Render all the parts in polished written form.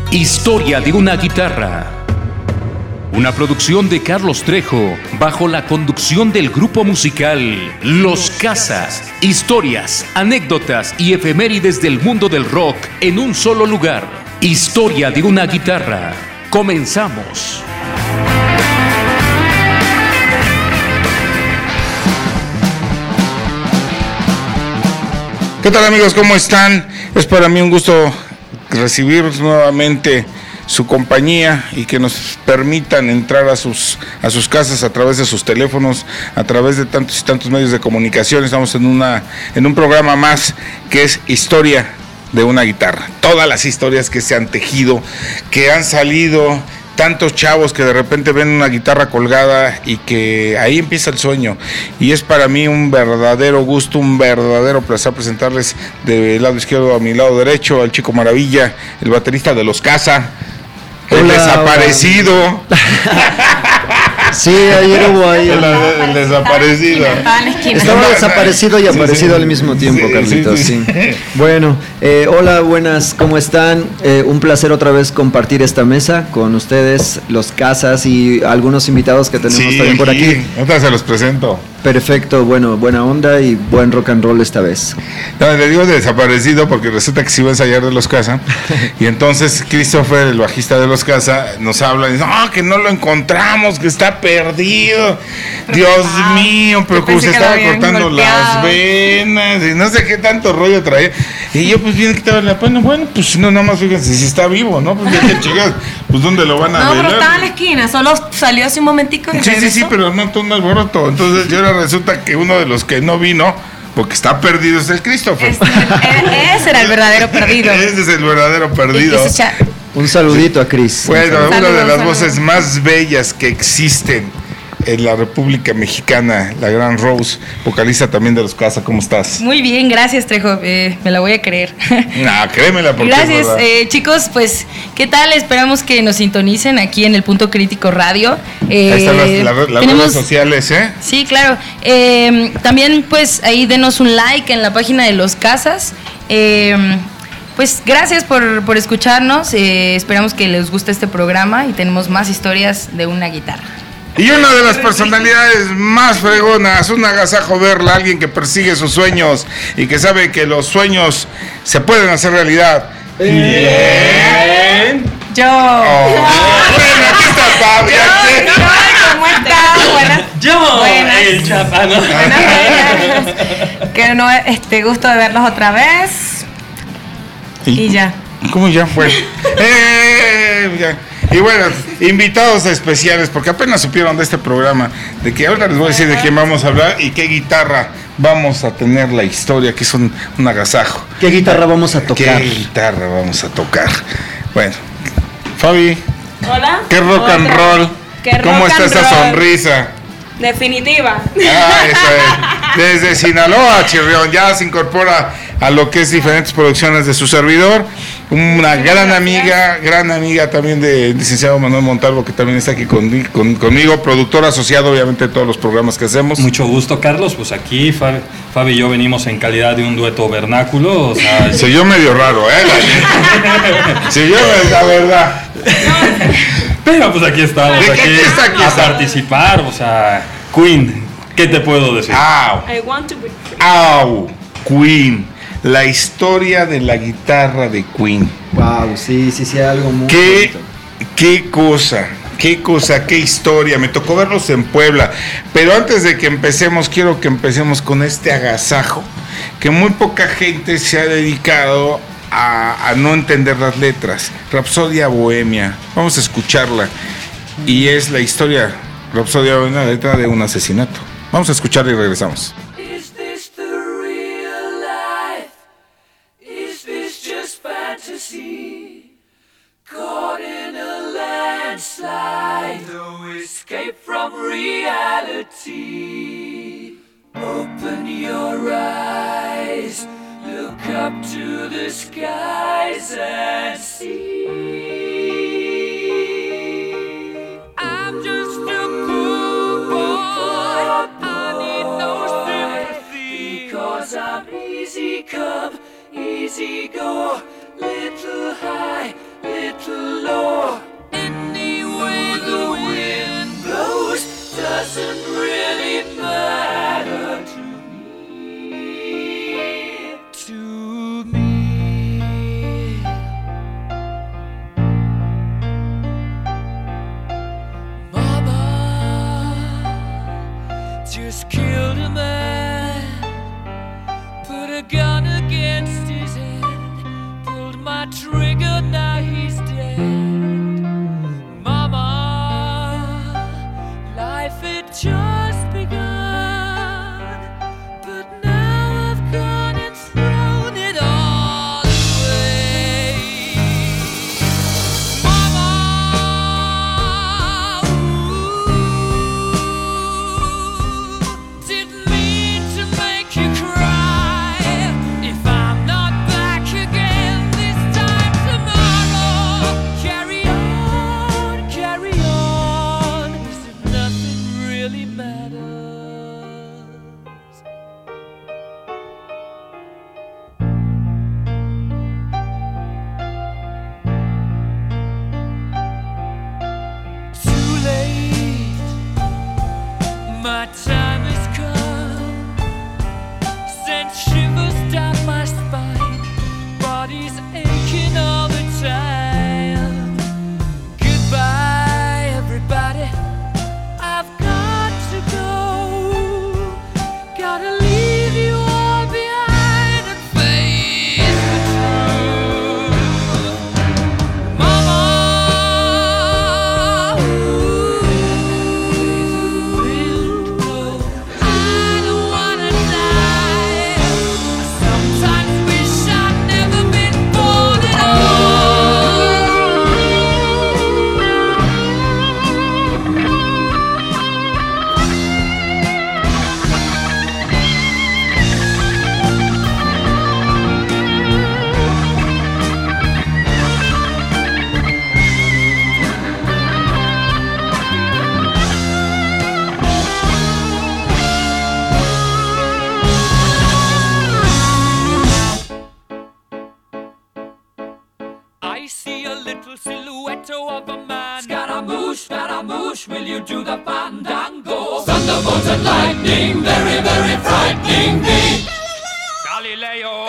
Historia de una guitarra. Una producción de Carlos Trejo bajo la conducción del grupo musical Los Casas. Historias, anécdotas y efemérides del mundo del rock en un solo lugar. Historia de una guitarra. Comenzamos. ¿Qué tal, amigos? ¿Cómo están? Es para mí un gusto recibir nuevamente su compañía y que nos permitan entrar a sus casas a través de sus teléfonos, a través de tantos y tantos medios de comunicación. Estamos en un programa más que es Historia de una guitarra. Todas las historias que se han tejido, que han salido, tantos chavos que de repente ven una guitarra colgada y que ahí empieza el sueño. Y es para mí un verdadero gusto, un verdadero placer presentarles del lado izquierdo a mi lado derecho al Chico Maravilla, el baterista de Los Casa, el desaparecido. Sí, ayer hubo ahí el desaparecido. Estaba desaparecido y aparecido al mismo tiempo, Carlitos. Sí. Bueno, hola, buenas, ¿cómo están? Un placer otra vez compartir esta mesa con ustedes, Los Casas y algunos invitados que tenemos también por aquí. Ahorita se los presento. Perfecto, bueno, buena onda y buen rock and roll esta vez. No, le digo desaparecido porque resulta que se iba a ensayar de Los Casa y entonces Christopher, el bajista de Los Casa, nos habla y dice, que no lo encontramos, que está perdido. Dios mío, pero como se estaba cortando las venas y no sé qué tanto rollo traía. Y yo pues bien que estaba bueno, pues no, nada más fíjense si está vivo, ¿no? Pues ya que chicas, pues ¿dónde lo van a ver? No, pero estaba en la esquina, solo salió hace un momentico. Sí, pero no todo un alboroto. Entonces yo ahora resulta que uno de los que no vino, porque está perdido, es el Christopher. Ese era el verdadero perdido. Ese es el verdadero perdido. Un saludito a Chris. Bueno, una de las voces más bellas que existen en la República Mexicana, la gran Rose, vocalista también de Los Casa. ¿Cómo estás? Muy bien, gracias, Trejo, me la voy a creer. No, créemela porque gracias, chicos, pues, ¿qué tal? Esperamos que nos sintonicen aquí en el Punto Crítico Radio. Ahí están las redes sociales, ¿eh? Sí, claro. También, pues, ahí denos un like en la página de Los Casas. Pues gracias por escucharnos, esperamos que les guste este programa y tenemos más historias de una guitarra. Y una de las personalidades más fregonas, un agasajo verla, alguien que persigue sus sueños y que sabe que los sueños se pueden hacer realidad. ¿Quién? Yo. Bueno, aquí está Fabi. ¿Cómo estás? Buenas. Yo, el chapano. Que no, gusto de verlos otra vez. Y ya. ¿Cómo ya? Bueno. Ya. Y bueno, invitados especiales, porque apenas supieron de este programa, de que ahora les voy a decir de quién vamos a hablar y qué guitarra vamos a tener la historia, que es un agasajo. ¿Qué guitarra vamos a tocar? ¿Qué guitarra vamos a tocar? Bueno, Fabi. Hola. ¿Qué rock and roll? ¿Cómo está esa sonrisa? Definitiva. Eso es. Desde Sinaloa, Chirrión, ya se incorpora a lo que es diferentes producciones de su servidor. Una gran amiga también del licenciado Manuel Montalvo, que también está aquí conmigo, productor asociado obviamente de todos los programas que hacemos. Mucho gusto, Carlos, pues aquí Fabi y yo venimos en calidad de un dueto vernáculo, o sea, se oyó medio raro, se oyó la verdad. Pero pues aquí estamos, a participar, o sea, Queen, ¿qué te puedo decir? I want to be free. Queen. La historia de la guitarra de Queen. Wow, sí, algo muy bonito. Qué cosa, qué historia. Me tocó verlos en Puebla. Pero antes de que empecemos, quiero que empecemos con este agasajo, que muy poca gente se ha dedicado a no entender las letras. Rapsodia Bohemia. Vamos a escucharla. Y es la historia, Rapsodia Bohemia, la letra de un asesinato. Vamos a escucharla y regresamos. Caught in a landslide, no escape from reality. Open your eyes, look up to the skies and see. I'm just a poor boy, I need no sympathy, because I'm easy come, easy go, little high, little see a little silhouette of a man. Scaramouche, will you do the fandango? Thunderbolts and lightning, very, very frightening me. Galileo,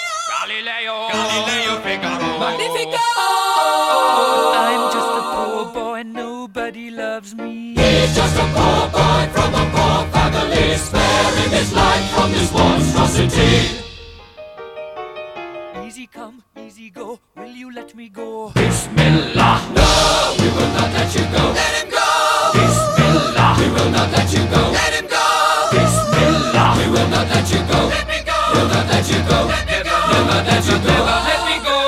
Figaro. Magnifico! I'm just a poor boy, nobody loves me. He's just a poor boy from a poor family, sparing his life from this monstrosity. Easy come, easy go, will you let me go? Bismillah, no, we will not let you go. Let him go! Bismillah, we will not let you go. Let him go! Bismillah, we will not let you go. Let me go! We'll not let you go. Let me go! We'll not let you go. Let me go!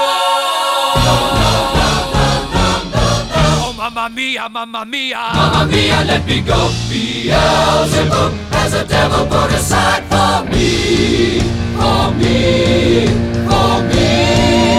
Oh, mamma mia, mamma mia. Mamma mia, let me go. Beelzebub has a devil put aside for me. For me. For me.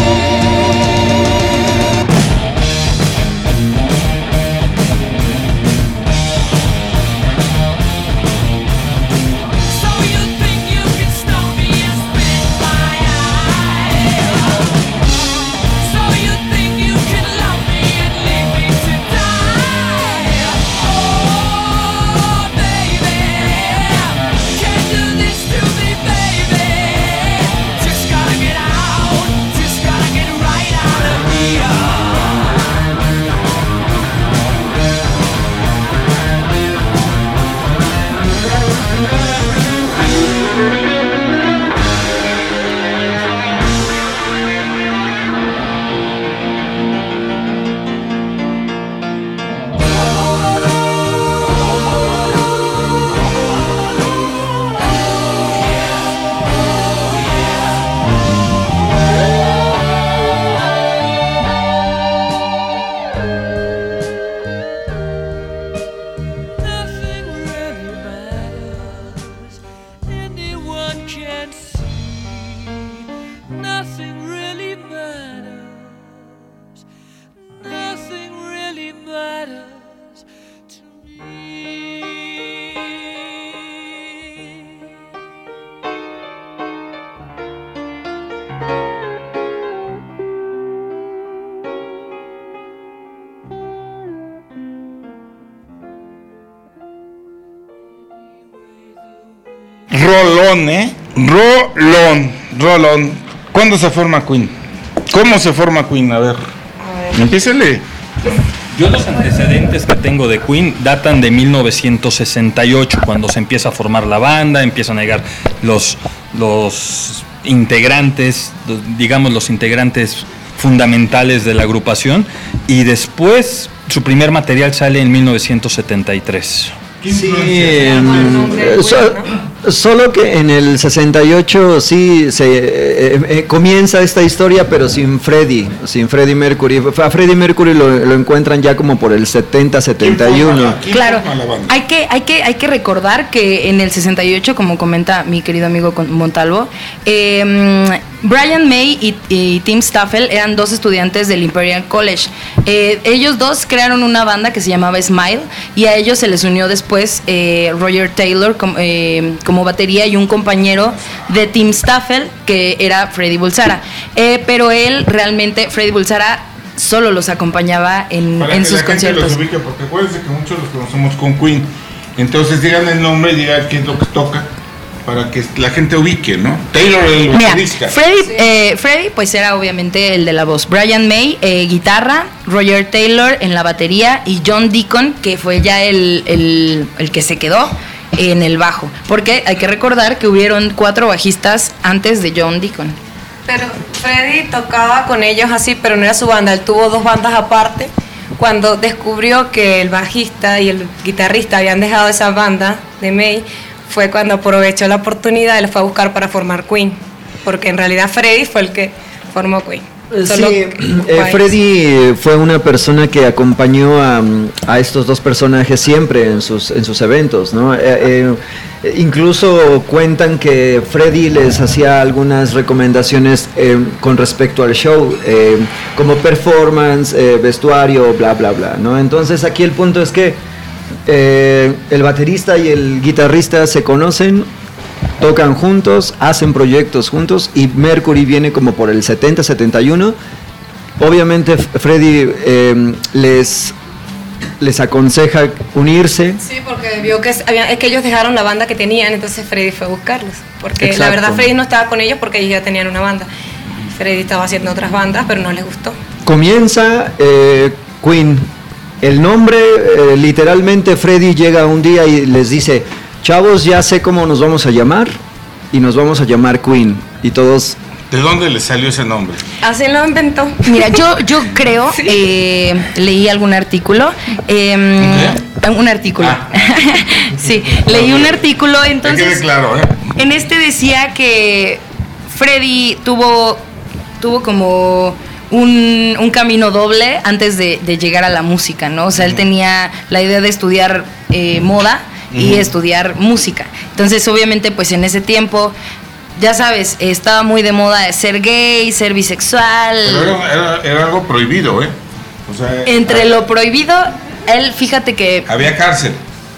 Rolón. ¿Cuándo se forma Queen? ¿Cómo se forma Queen? A ver. Empiécele. Yo los antecedentes que tengo de Queen datan de 1968, cuando se empieza a formar la banda, empiezan a llegar los integrantes, digamos los integrantes fundamentales de la agrupación, y después su primer material sale en 1973. Sí, solo que en el 68 sí se comienza esta historia, pero sin Freddie Mercury. A Freddie Mercury lo encuentran ya como por el 70-71. Claro, hay que recordar que en el 68, como comenta mi querido amigo Montalvo, Brian May y Tim Staffel eran dos estudiantes del Imperial College. Ellos dos crearon una banda que se llamaba Smile, y a ellos se les unió después Roger Taylor como batería, y un compañero de Tim Staffel que era Freddie Bulsara. Pero Freddie Bulsara solo los acompañaba en sus conciertos. Los ubique, porque acuérdense que muchos los conocemos con Queen. Entonces digan el nombre y digan qué es lo que toca, para que la gente ubique, ¿no? Taylor, el vocalista. Freddie pues era obviamente el de la voz. Brian May, guitarra. Roger Taylor en la batería, y John Deacon, que fue ya el que se quedó en el bajo, porque hay que recordar que hubieron 4 bajistas antes de John Deacon. Pero Freddie tocaba con ellos así, pero no era su banda, él tuvo 2 bandas aparte. Cuando descubrió que el bajista y el guitarrista habían dejado esa banda de May, fue cuando aprovechó la oportunidad y los fue a buscar para formar Queen, porque en realidad Freddie fue el que formó Queen. Freddie fue una persona que acompañó a estos dos personajes siempre en sus eventos, ¿no? Incluso cuentan que Freddie les hacía algunas recomendaciones con respecto al show, como performance, vestuario, bla, bla, bla, ¿no? Entonces aquí el punto es que el baterista y el guitarrista se conocen, tocan juntos, hacen proyectos juntos, y Mercury viene como por el 70-71 obviamente Freddy les aconseja unirse. Sí, porque vio que es que ellos dejaron la banda que tenían, entonces Freddy fue a buscarlos. Porque Exacto. la verdad Freddy no estaba con ellos porque ellos ya tenían una banda. Freddy estaba haciendo otras bandas, pero no les gustó. Comienza Queen. El nombre, literalmente Freddy llega un día y les dice, chavos, ya sé cómo nos vamos a llamar, y nos vamos a llamar Queen. Y todos... ¿De dónde le salió ese nombre? Así lo inventó. Mira, yo creo, leí algún artículo, un artículo, sí, leí un artículo, entonces, quede claro, en este decía que Freddy tuvo como un camino doble antes de llegar a la música, ¿no? O sea, él tenía la idea de estudiar moda y estudiar música, entonces obviamente pues en ese tiempo... Ya sabes, estaba muy de moda ser gay, ser bisexual. Pero era algo prohibido, ¿eh? O sea, entre lo prohibido, él, fíjate que... Había cárcel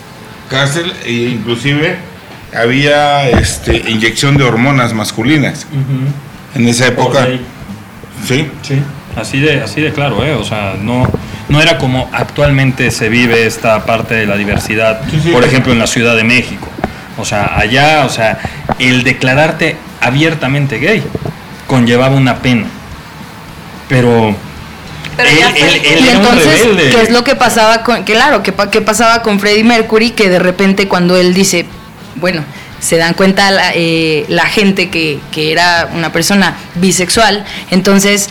e inclusive había inyección de hormonas masculinas en esa época. Sí. Así de claro, o sea, no era como actualmente se vive esta parte de la diversidad, por ejemplo, en la Ciudad de México. O sea, allá, el declararte abiertamente gay conllevaba una pena. Pero él y era entonces, un rebelde. ¿qué es lo que pasaba qué pasaba con Freddie Mercury? Que de repente cuando él dice, bueno, se dan cuenta la gente que era una persona bisexual, entonces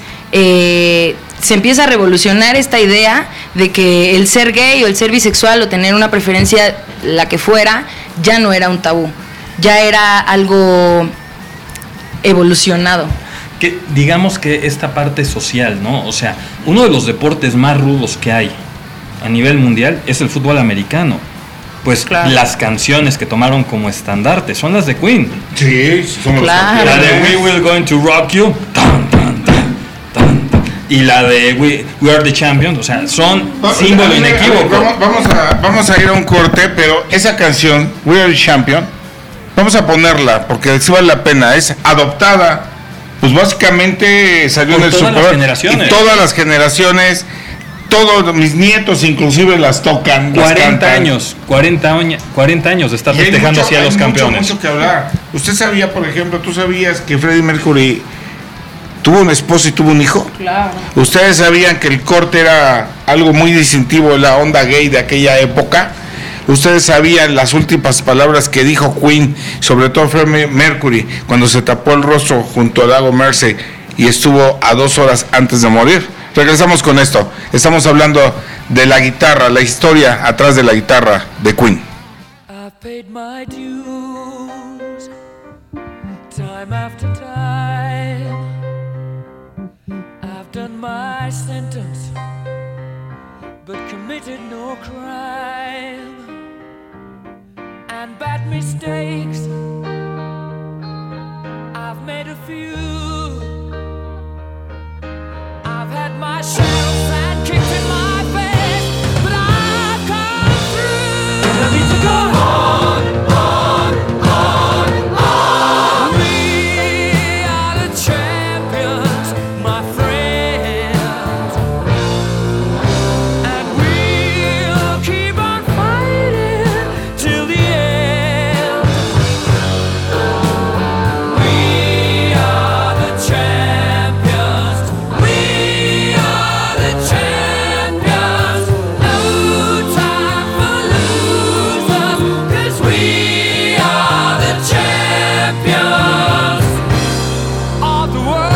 se empieza a revolucionar esta idea de que el ser gay o el ser bisexual o tener una preferencia, la que fuera, ya no era un tabú, ya era algo evolucionado. Que digamos que esta parte social, ¿no? O sea, uno de los deportes más rudos que hay a nivel mundial es el fútbol americano. Pues claro, las canciones que tomaron como estandarte son las de Queen. Sí, somos claro. La de We Will Going to Rock You. Tan, tan, tan, tan, tan. Y la de We Are the Champions, o sea, son símbolo inequívoco. Vamos a ir a un corte, pero esa canción, We Are the Champion, vamos a ponerla porque sí vale la pena. Es adoptada, pues básicamente salió en el Super Bowl. Y todas las generaciones, todos mis nietos inclusive las tocan. 40 años de estar festejando así a los campeones. Mucho que hablar. Usted sabía, por ejemplo, ¿tú sabías que Freddie Mercury tuvo una esposa y tuvo un hijo? Claro. ¿Ustedes sabían que el corte era algo muy distintivo de la onda gay de aquella época? ¿Ustedes sabían las últimas palabras que dijo Queen, sobre todo Freddie Mercury, cuando se tapó el rostro junto al lago Mersey y estuvo a 2 horas antes de morir? Regresamos con esto. Estamos hablando de la guitarra, la historia atrás de la guitarra de Queen. I've paid my dues, time after time. I've done my sentence, but committed no crime. And bad mistakes, I've made a few. I've had my share of bad kicks in my face, but I've come through. I need to go on. We are the champions, my friends, and we'll keep on fighting till the end. We are the champions. We are the champions. No time for losers, 'cause we are the champions of the world.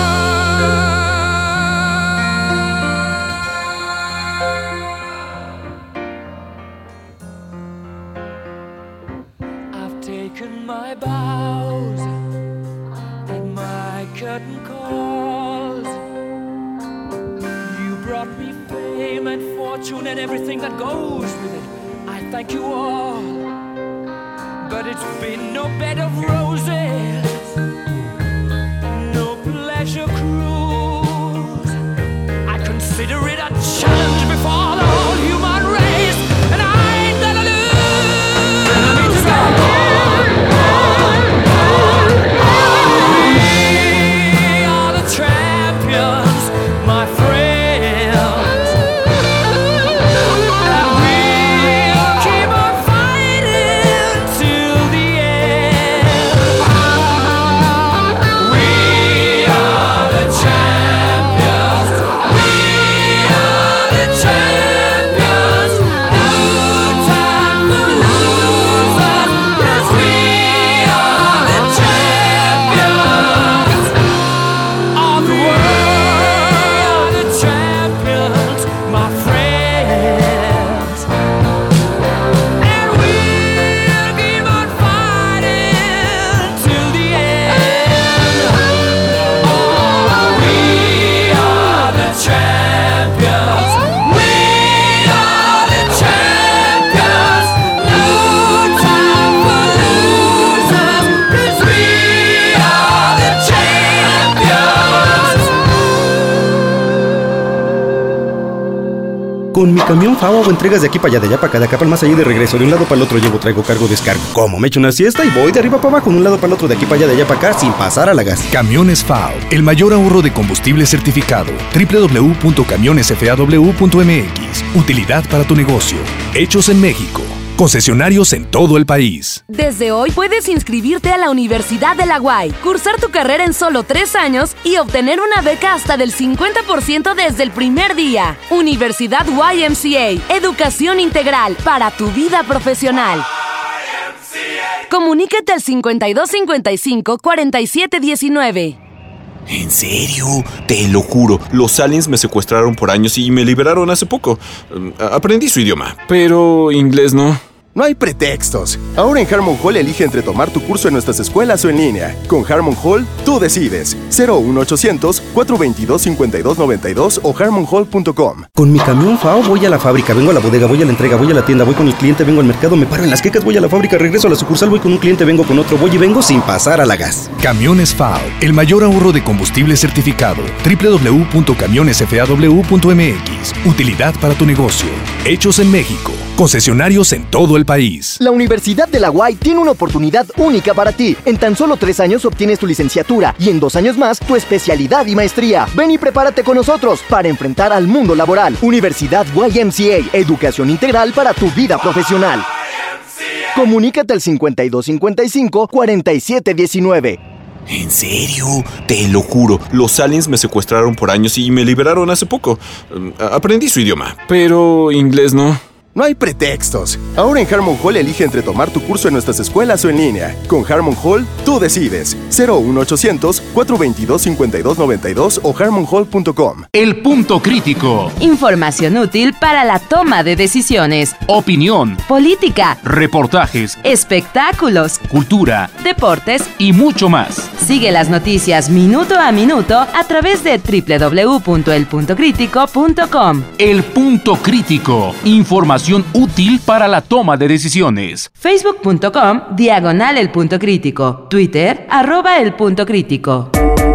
I've taken my bows and my curtain calls. You brought me fame and fortune and everything that goes with it. I thank you all, but it's been no bed of roses, no pleasure cruise. I consider it a challenge before the whole human race, and I ain't gonna lose. I need to go on. We are the champions, my friends. Con mi camión FAO hago entregas de aquí para allá, de allá para acá, de acá para el más allá y de regreso. De un lado para el otro llevo, traigo, cargo, descargo. Como me echo una siesta y voy de arriba para abajo, de un lado para el otro, de aquí para allá, de allá para acá, sin pasar a la gas. Camiones FAO, el mayor ahorro de combustible certificado. www.camionesfaw.mx. Utilidad para tu negocio. Hechos en México. Concesionarios en todo el país. Desde hoy puedes inscribirte a la Universidad de la UAY, cursar tu carrera en solo 3 años y obtener una beca hasta del 50% desde el primer día. Universidad YMCA, educación integral para tu vida profesional. Comunícate al 5255-4719. ¿En serio? Te lo juro, los aliens me secuestraron por años y me liberaron hace poco. Aprendí su idioma, pero inglés no. No hay pretextos. Ahora en Harmon Hall elige entre tomar tu curso en nuestras escuelas o en línea. Con Harmon Hall, tú decides. 01800-422-5292 o harmonhall.com. Con mi camión FAO voy a la fábrica, vengo a la bodega, voy a la entrega, voy a la tienda, voy con el cliente, vengo al mercado, me paro en las quecas, voy a la fábrica, regreso a la sucursal, voy con un cliente, vengo con otro, voy y vengo sin pasar a la gas. Camiones FAO, el mayor ahorro de combustible certificado. www.camionesfaw.mx. Utilidad para tu negocio. Hechos en México. Concesionarios en todo el país. La Universidad de la UAY tiene una oportunidad única para ti. En tan solo 3 años obtienes tu licenciatura y en 2 años más tu especialidad y maestría. Ven y prepárate con nosotros para enfrentar al mundo laboral. Universidad YMCA, educación integral para tu vida profesional. Comunícate al 5255-4719. ¿En serio? Te lo juro, los aliens me secuestraron por años y me liberaron hace poco. Aprendí su idioma, pero inglés no. No hay pretextos. Ahora en Harmon Hall elige entre tomar tu curso en nuestras escuelas o en línea. Con Harmon Hall, tú decides. 01800-422-5292 o harmonhall.com. El punto crítico. Información útil para la toma de decisiones. Opinión. Política. Reportajes. Espectáculos. Cultura. Deportes. Y mucho más. Sigue las noticias minuto a minuto a través de www.elpuntocritico.com. El punto crítico. Información útil para la toma de decisiones. Facebook.com/El Punto Crítico. Twitter @El Punto Crítico.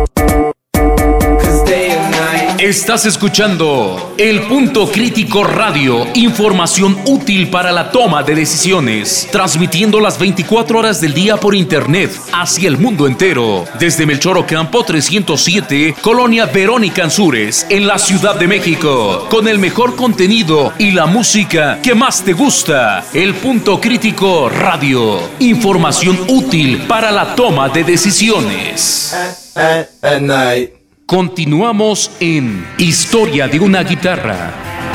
Estás escuchando El Punto Crítico Radio, información útil para la toma de decisiones, transmitiendo las 24 horas del día por internet hacia el mundo entero, desde Melchor Ocampo 307, Colonia Verónica Ansúrez, en la Ciudad de México, con el mejor contenido y la música que más te gusta. El Punto Crítico Radio, información útil para la toma de decisiones. At night. Continuamos en Historia de una guitarra.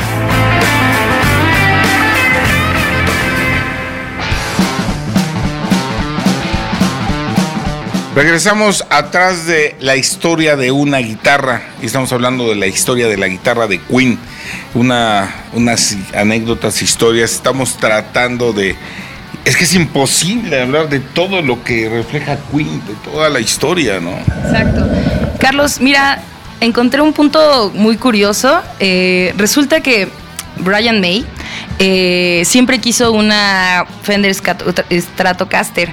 Regresamos atrás de la historia de una guitarra y estamos hablando de la historia de la guitarra de Queen. Unas anécdotas, historias. Estamos tratando de... Es que es imposible hablar de todo lo que refleja Queen, de toda la historia, ¿no? Exacto. Carlos, mira, encontré un punto muy curioso. Resulta que Brian May siempre quiso una Fender Stratocaster.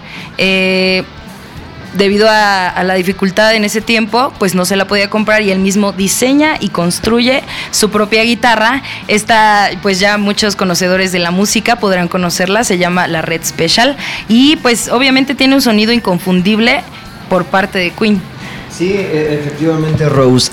Debido a la dificultad en ese tiempo, pues no se la podía comprar y él mismo diseña y construye su propia guitarra. Esta, pues ya muchos conocedores de la música podrán conocerla, se llama la Red Special y pues obviamente tiene un sonido inconfundible por parte de Queen. Sí, efectivamente, Rose.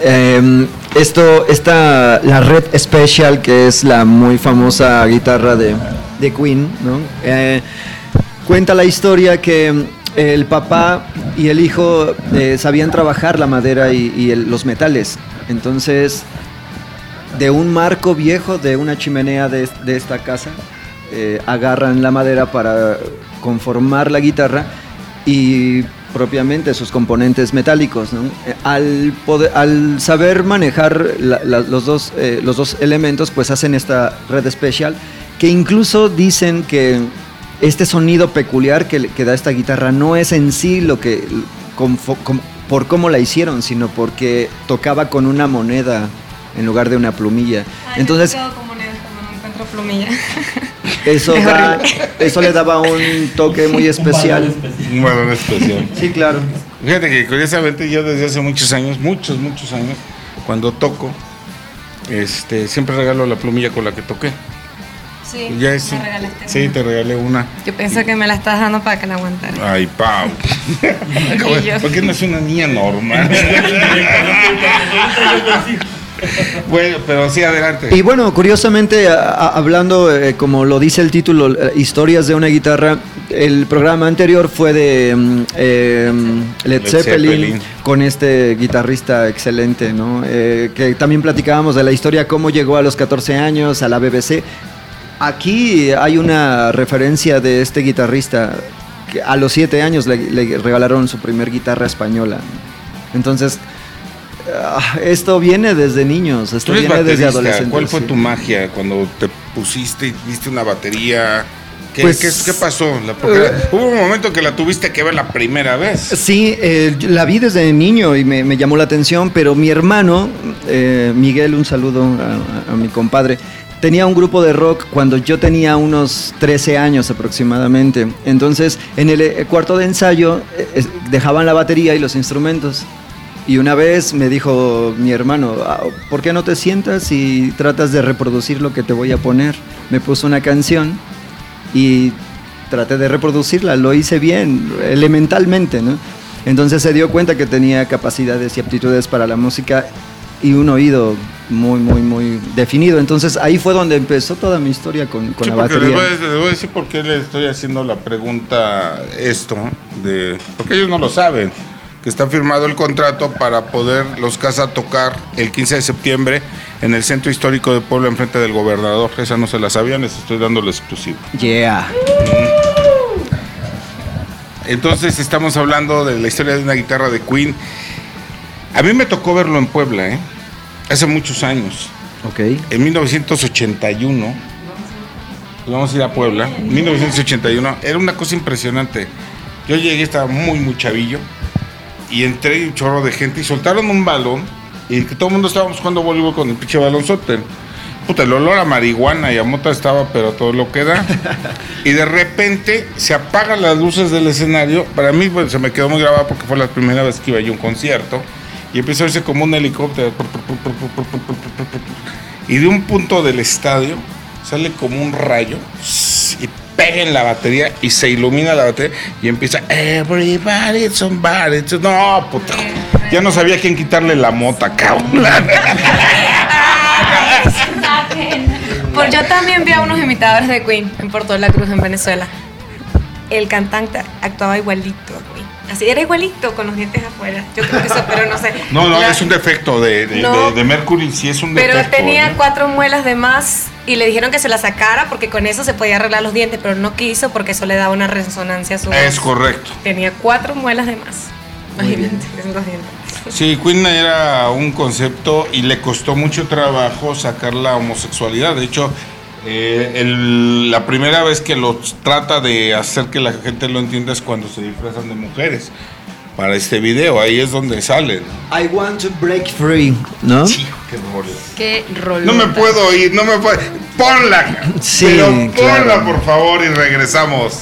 La Red Special, que es la muy famosa guitarra de Queen, ¿no? Cuenta la historia que el papá y el hijo sabían trabajar la madera y los metales. Entonces, de un marco viejo, de una chimenea de esta casa, agarran la madera para conformar la guitarra y propiamente sus componentes metálicos, ¿no? Al saber manejar los dos elementos, pues hacen esta Red Special, que incluso dicen que este sonido peculiar que da esta guitarra no es en sí lo que por cómo la hicieron, sino porque tocaba con una moneda en lugar de una plumilla. Entonces, yo me quedo con monedas cuando no encuentro plumilla. Eso le daba un toque muy especial. Un valor especial. Sí, claro. Fíjate que curiosamente yo desde hace muchos años, cuando toco, siempre regalo la plumilla con la que toqué. Sí, ya me regalaste sí, te regalé una. Yo pensé que me la estás dando para que la aguantara. Ay, Pau. ¿Por qué no es una niña normal? Bueno, pero sí, adelante. Y bueno, curiosamente, hablando, como lo dice el título, historias de una guitarra, el programa anterior fue de Led Zeppelin, con este guitarrista excelente, ¿no? Que también platicábamos de la historia, cómo llegó a los 14 años a la BBC. Aquí hay una referencia de este guitarrista, que a los 7 años le regalaron su primer guitarra española. Entonces, esto viene desde niños, esto viene desde adolescentes. ¿Cuál fue tu magia cuando te pusiste y viste una batería? ¿Qué pasó? Hubo un momento que la tuviste que ver la primera vez. Sí, la vi desde niño y me llamó la atención, pero mi hermano, Miguel, un saludo a mi compadre, tenía un grupo de rock cuando yo tenía unos 13 años aproximadamente. Entonces, en el cuarto de ensayo dejaban la batería y los instrumentos. Y una vez me dijo mi hermano, ¿por qué no te sientas y tratas de reproducir lo que te voy a poner? Me puso una canción y traté de reproducirla, lo hice bien, elementalmente, ¿no? Entonces se dio cuenta que tenía capacidades y aptitudes para la música y un oído muy, muy, muy definido. Entonces ahí fue donde empezó toda mi historia con la batería. Les voy a decir por qué le estoy haciendo la pregunta porque ellos no lo saben. Que está firmado el contrato para poder los Casa tocar el 15 de septiembre en el Centro Histórico de Puebla enfrente del Gobernador. Esa no se la sabían, les estoy dando la exclusiva. Yeah. Entonces estamos hablando de la historia de una guitarra de Queen. A mí me tocó verlo en Puebla, hace muchos años. Ok. En 1981, vamos a ir a Puebla, 1981, era una cosa impresionante. Yo llegué, estaba muy, muy chavillo. Y entré un chorro de gente y soltaron un balón y que todo el mundo estábamos jugando voleibol con el pinche balonzote. Puta, el olor a marihuana y a mota estaba, pero todo lo que da. Y de repente se apagan las luces del escenario. Para mí pues, se me quedó muy grabado porque fue la primera vez que iba yo a un concierto. Y empezó a irse como un helicóptero. Y de un punto del estadio sale como un rayo y pega en la batería y se ilumina la batería y empieza everybody, somebody. No, puta. Ya no sabía quién quitarle la mota, cabrón. Pues yo también vi a unos imitadores de Queen en Puerto de la Cruz, en Venezuela. El cantante actuaba igualito a Queen. Así era igualito, con los dientes afuera. Yo creo que eso, pero no sé. No, es un defecto de Mercury, sí es un defecto. Pero tenía 4 muelas de más y le dijeron que se la sacara porque con eso se podía arreglar los dientes, pero no quiso porque eso le daba una resonancia a su voz. Es correcto. Tenía 4 muelas de más. Imagínate, los dientes. Sí, Queen era un concepto y le costó mucho trabajo sacar la homosexualidad. De hecho, la primera vez que lo trata de hacer que la gente lo entienda es cuando se disfrazan de mujeres. Para este video, ahí es donde salen. I want to break free, ¿no? Sí, qué rol. No me puedo ir, no me puedo. Ponla, sí, pero ponla claro. por favor y regresamos.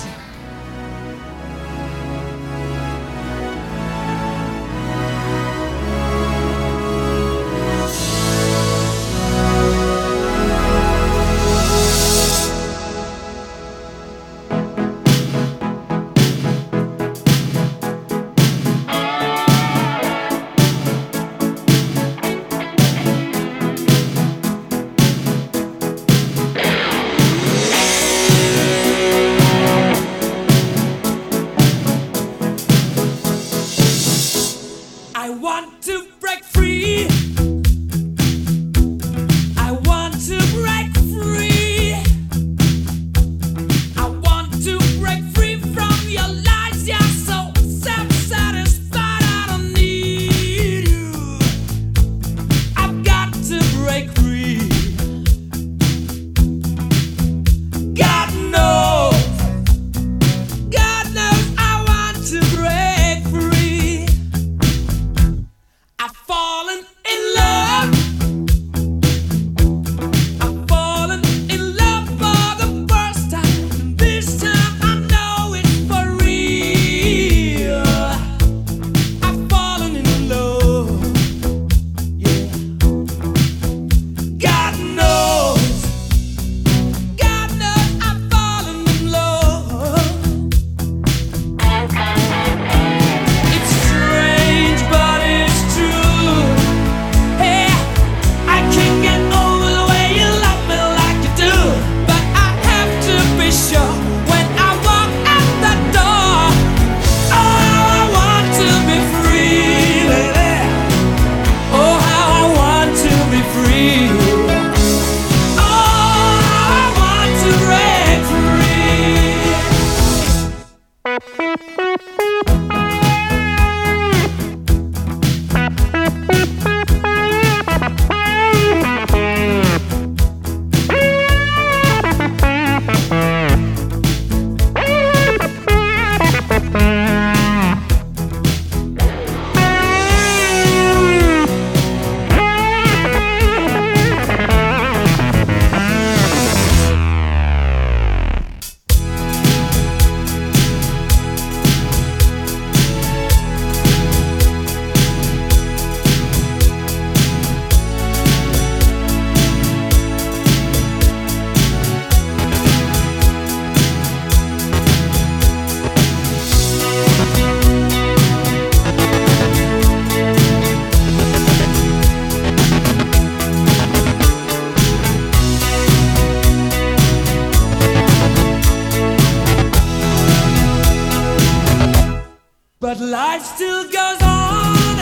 life still goes on.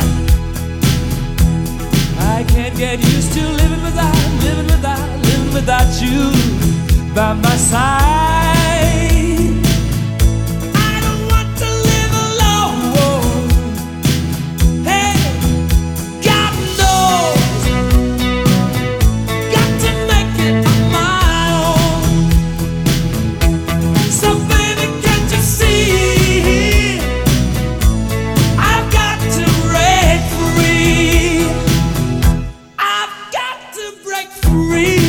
I can't get used to living without you by my side. I don't want to live alone. Hey, God knows, got to make it on my own. So baby, can't you see? I've got to break free. I've got to break free.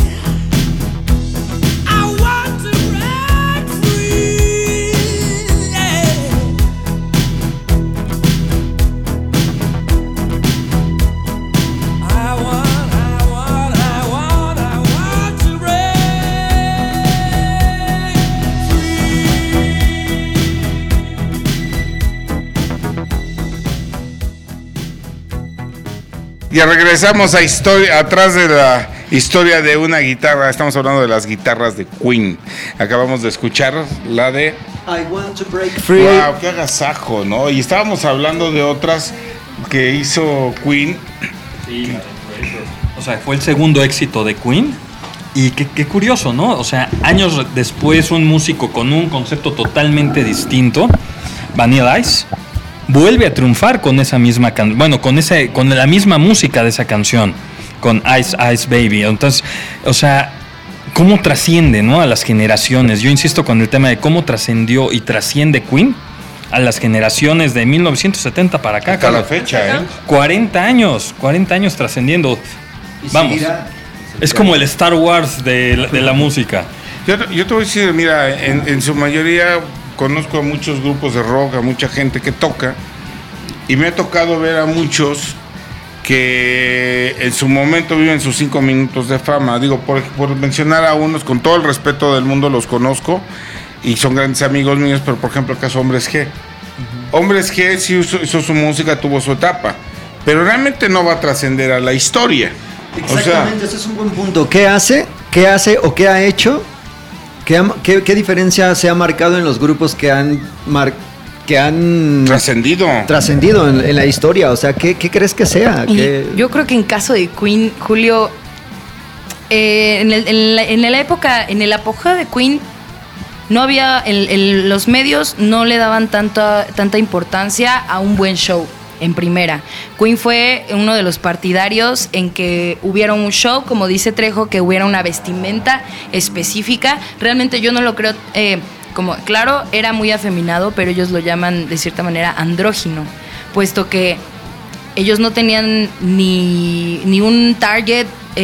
Ya regresamos a atrás de la historia de una guitarra. Estamos hablando de las guitarras de Queen. Acabamos de escuchar la de I Want to Break Free. Wow, qué agasajo, ¿no? Y estábamos hablando de otras que hizo Queen. Sí, o sea, fue el segundo éxito de Queen. Y qué curioso, ¿no? O sea, años después, un músico con un concepto totalmente distinto, Vanilla Ice, vuelve a triunfar con esa misma canción, bueno, con la misma música de esa canción, con Ice Ice Baby. Entonces, o sea, cómo trasciende, ¿no?, a las generaciones. Yo insisto con el tema de cómo trascendió y trasciende Queen a las generaciones de 1970 para acá. Hasta la fecha, 40 años trascendiendo. Vamos, es como el Star Wars de la música. Yo te voy a decir, mira, en su mayoría conozco a muchos grupos de rock, a mucha gente que toca, y me ha tocado ver a muchos que en su momento viven sus 5 minutos de fama. Digo, por mencionar a unos, con todo el respeto del mundo, los conozco y son grandes amigos míos, pero por ejemplo el caso Hombres G. Hombres G sí hizo su música, tuvo su etapa, pero realmente no va a trascender a la historia. Exactamente, ese es un buen punto. ¿Qué hace o qué ha hecho? ¿Qué diferencia se ha marcado en los grupos que han trascendido en la historia? O sea, ¿qué crees que sea? Yo creo que en caso de Queen, Julio, en el apogeo de Queen, no había, los medios no le daban tanta importancia a un buen show. En primera, Queen fue uno de los partidarios en que hubiera un show, como dice Trejo, que hubiera una vestimenta específica. Realmente yo no lo creo, claro, era muy afeminado, pero ellos lo llaman de cierta manera andrógino, puesto que ellos no tenían ni un target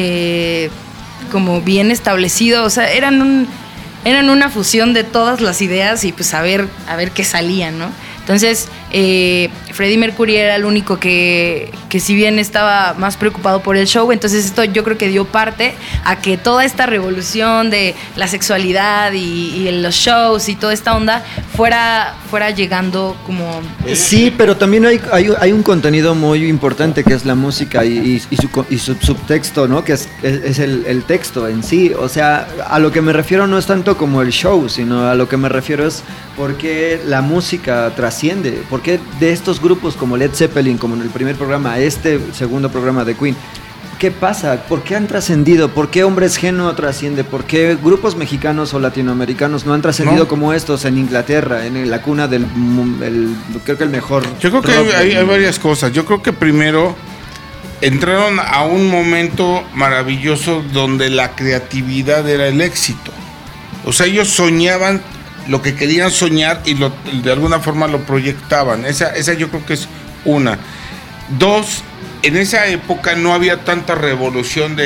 como bien establecido. O sea, eran una fusión de todas las ideas y pues a ver qué salía, ¿no? Entonces, Freddie Mercury era el único que si bien estaba más preocupado por el show, entonces esto yo creo que dio parte a que toda esta revolución de la sexualidad y los shows y toda esta onda fuera llegando como... Sí, pero también hay un contenido muy importante que es la música y su subtexto, ¿no? Que es el texto en sí. O sea, a lo que me refiero no es tanto como el show, sino a lo que me refiero es por qué la música trasciende, por qué de estos grupos como Led Zeppelin, como en el primer programa, este segundo programa de Queen, ¿qué pasa? ¿Por qué han trascendido? ¿Por qué Hombres G no trasciende? ¿Por qué grupos mexicanos o latinoamericanos no han trascendido como estos en Inglaterra, en la cuna del creo que el mejor? Yo creo que hay varias cosas. Yo creo que primero entraron a un momento maravilloso donde la creatividad era el éxito. O sea, ellos soñaban lo que querían soñar y de alguna forma lo proyectaban. Esa yo creo que es una. Dos, en esa época no había tanta revolución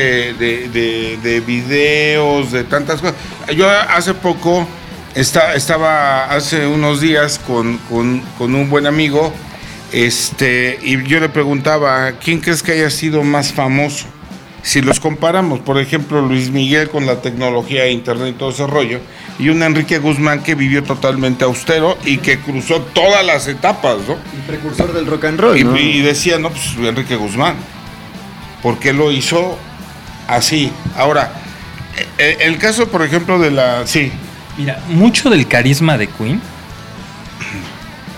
de videos, de tantas cosas. Yo hace poco estaba hace unos días con un buen amigo, y yo le preguntaba, ¿quién crees que haya sido más famoso? Si los comparamos, por ejemplo, Luis Miguel con la tecnología de internet y todo ese rollo, y un Enrique Guzmán que vivió totalmente austero y que cruzó todas las etapas, ¿no? El precursor del rock and roll, ¿no? Y decía, no, pues Enrique Guzmán, porque lo hizo así. Ahora, el caso, por ejemplo, de la... Sí. Mira, mucho del carisma de Queen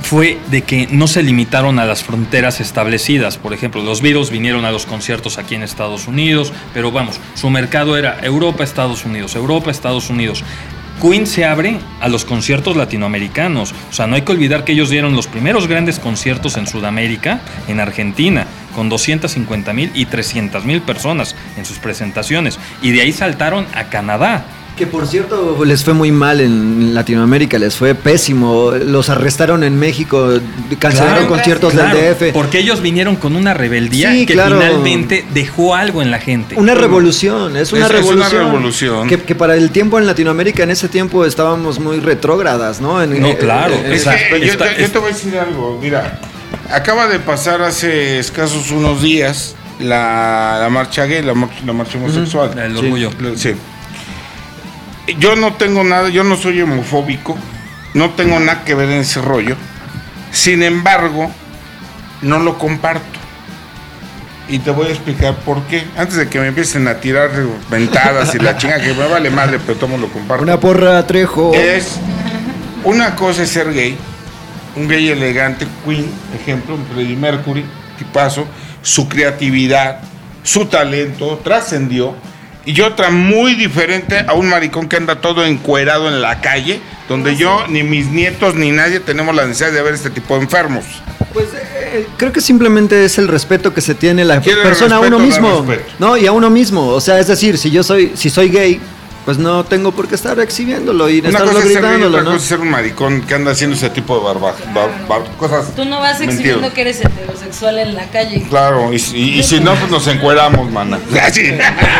fue de que no se limitaron a las fronteras establecidas. Por ejemplo, los Beatles vinieron a los conciertos aquí en Estados Unidos, pero vamos, su mercado era Europa, Estados Unidos, Europa, Estados Unidos. Queen se abre a los conciertos latinoamericanos. O sea, no hay que olvidar que ellos dieron los primeros grandes conciertos en Sudamérica, en Argentina, con 250,000 y 300,000 personas en sus presentaciones. Y de ahí saltaron a Canadá. Que por cierto les fue muy mal en Latinoamérica, les fue pésimo. Los arrestaron en México, cancelaron conciertos del DF. Porque ellos vinieron con una rebeldía que finalmente dejó algo en la gente. Una revolución, es una revolución. Que para el tiempo en Latinoamérica, en ese tiempo estábamos muy retrógradas, ¿no? Claro. Yo te voy a decir algo, mira, acaba de pasar hace escasos unos días la marcha gay, la marcha homosexual. El orgullo. Sí. Yo no tengo nada, yo no soy homofóbico, no tengo nada que ver en ese rollo. Sin embargo, no lo comparto. Y te voy a explicar por qué. Antes de que me empiecen a tirar ventadas y la chinga, que me vale madre, pero todo lo comparto. Una porra, Trejo. Una cosa es ser gay, un gay elegante, Queen, ejemplo, un Freddie Mercury, tipazo, su creatividad, su talento, trascendió. Y otra muy diferente a un maricón que anda todo encuerado en la calle, donde yo, ni mis nietos, ni nadie tenemos la necesidad de ver este tipo de enfermos. Pues creo que simplemente es el respeto que se tiene la persona a uno mismo. No, y a uno mismo. O sea, es decir, si soy gay, pues no tengo por qué estar exhibiéndolo y estarlo gritándolo, otra cosa es ser un maricón que anda haciendo ese tipo de cosas. Tú no vas exhibiendo que eres heterosexual en la calle. Claro, y si no, pues nos encueramos, mana. Sí,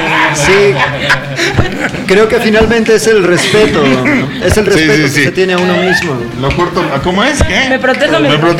creo que finalmente es el respeto, ¿no? Es el respeto que se tiene a uno mismo. Lo corto, ¿cómo es? ¿Qué? Me protejo.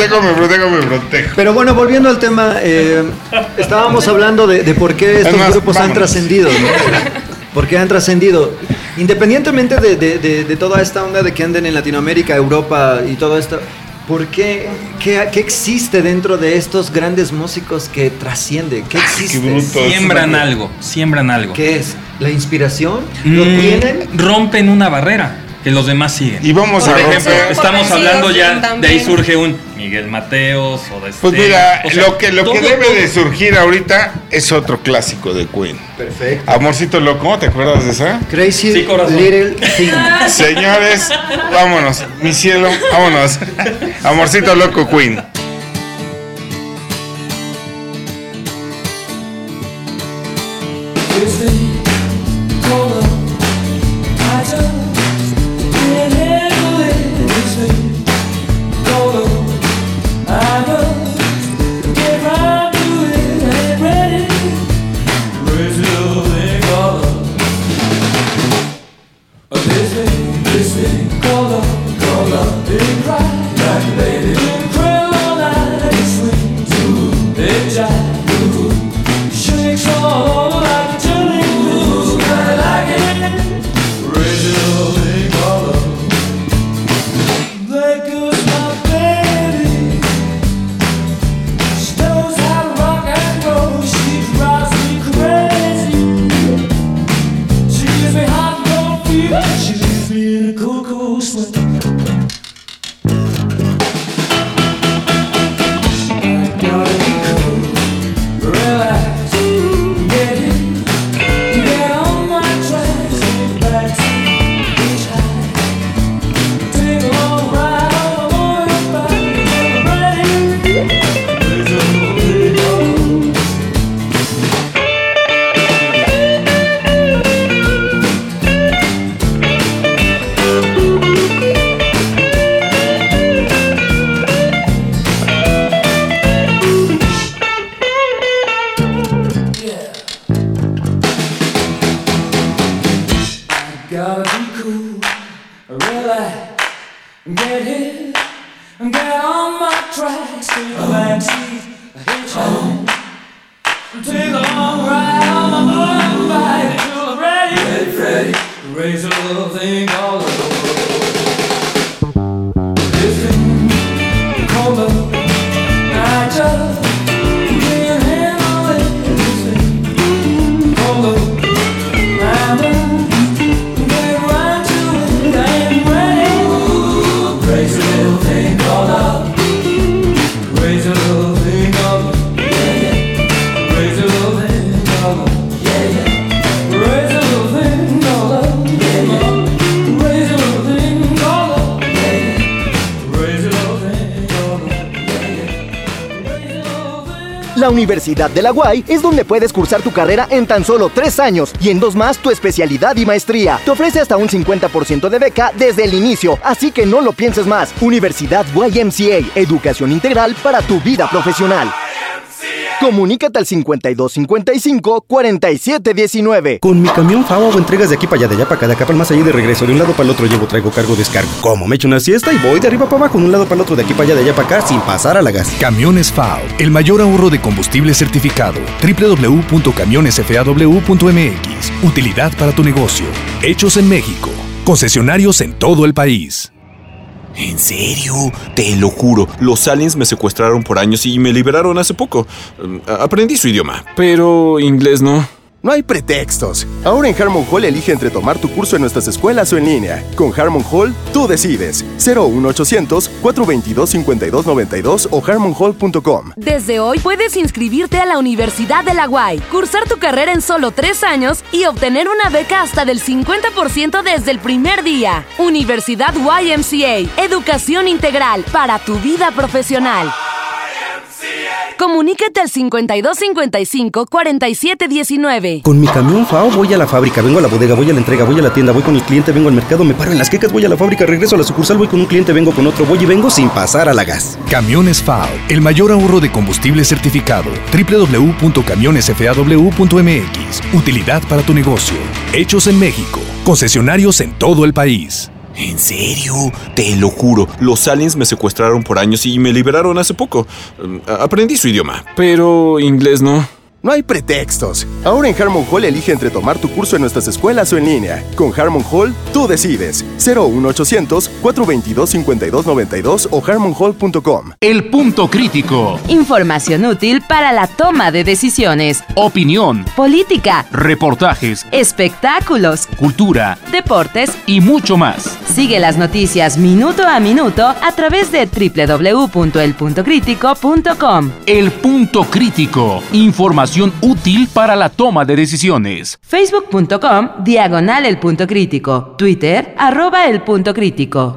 Pero bueno, volviendo al tema, estábamos hablando de por qué estos grupos han trascendido, ¿no? Porque han trascendido. Independientemente de toda esta onda de que anden en Latinoamérica, Europa y todo esto, ¿por qué? ¿Qué existe dentro de estos grandes músicos que trasciende? ¿Qué existe? Siembran algo. ¿Qué es? ¿La inspiración? ¿Lo tienen? Rompen una barrera que los demás siguen. Y vamos por ejemplo, estamos hablando ya, también. De ahí surge un Miguel Mateos o de Pues mira, o sea, lo que debe de surgir ahorita es otro clásico de Queen. Perfecto. Amorcito Loco, ¿te acuerdas de esa? Crazy Little Thing. Señores, vámonos, mi cielo, vámonos. Amorcito Loco, Queen. Crazy little thing called love. La Universidad de la UAI es donde puedes cursar tu carrera en tan solo 3 años y en 2 más tu especialidad y maestría. Te ofrece hasta un 50% de beca desde el inicio, así que no lo pienses más. Universidad YMCA, educación integral para tu vida profesional. Comunícate al 5255-4719. Con mi camión FAO hago entregas de aquí para allá, de allá para acá, de acá para el más allá y de regreso. De un lado para el otro llevo, traigo, cargo, descargo. Como me echo una siesta y voy de arriba para abajo, de un lado para el otro, de aquí para allá, de allá para acá, sin pasar a la gas. Camiones FAO, el mayor ahorro de combustible certificado. www.camionesfaw.mx. Utilidad para tu negocio. Hechos en México. Concesionarios en todo el país. ¿En serio? Te lo juro, los aliens me secuestraron por años y me liberaron hace poco. Aprendí su idioma, pero inglés no. No hay pretextos. Ahora en Harmon Hall elige entre tomar tu curso en nuestras escuelas o en línea. Con Harmon Hall, tú decides. 01800-422-5292 o harmonhall.com. Desde hoy puedes inscribirte a la Universidad de la UAI, cursar tu carrera en solo 3 años y obtener una beca hasta del 50% desde el primer día. Universidad YMCA, educación integral para tu vida profesional. Comunícate al 5255-4719. Con mi camión FAO voy a la fábrica, vengo a la bodega, voy a la entrega, voy a la tienda, voy con el cliente, vengo al mercado, me paro en las quecas, voy a la fábrica, regreso a la sucursal, voy con un cliente, vengo con otro, voy y vengo sin pasar a la gas. Camiones FAO, el mayor ahorro de combustible certificado. www.camionesfaw.mx. Utilidad para tu negocio. Hechos en México. Concesionarios en todo el país. ¿En serio? Te lo juro, los aliens me secuestraron por años y me liberaron hace poco. Aprendí su idioma, pero inglés no. No hay pretextos. Ahora en Harmon Hall elige entre tomar tu curso en nuestras escuelas o en línea. Con Harmon Hall, tú decides. 01800-422-5292 o harmonhall.com. El punto crítico. Información útil para la toma de decisiones. Opinión. Política. Reportajes. Espectáculos. Cultura. Deportes. Y mucho más. Sigue las noticias minuto a minuto a través de www.elpuntocritico.com. El punto crítico. Información útil para la toma de decisiones. Facebook.com/El Punto Crítico. Twitter @El Punto Crítico.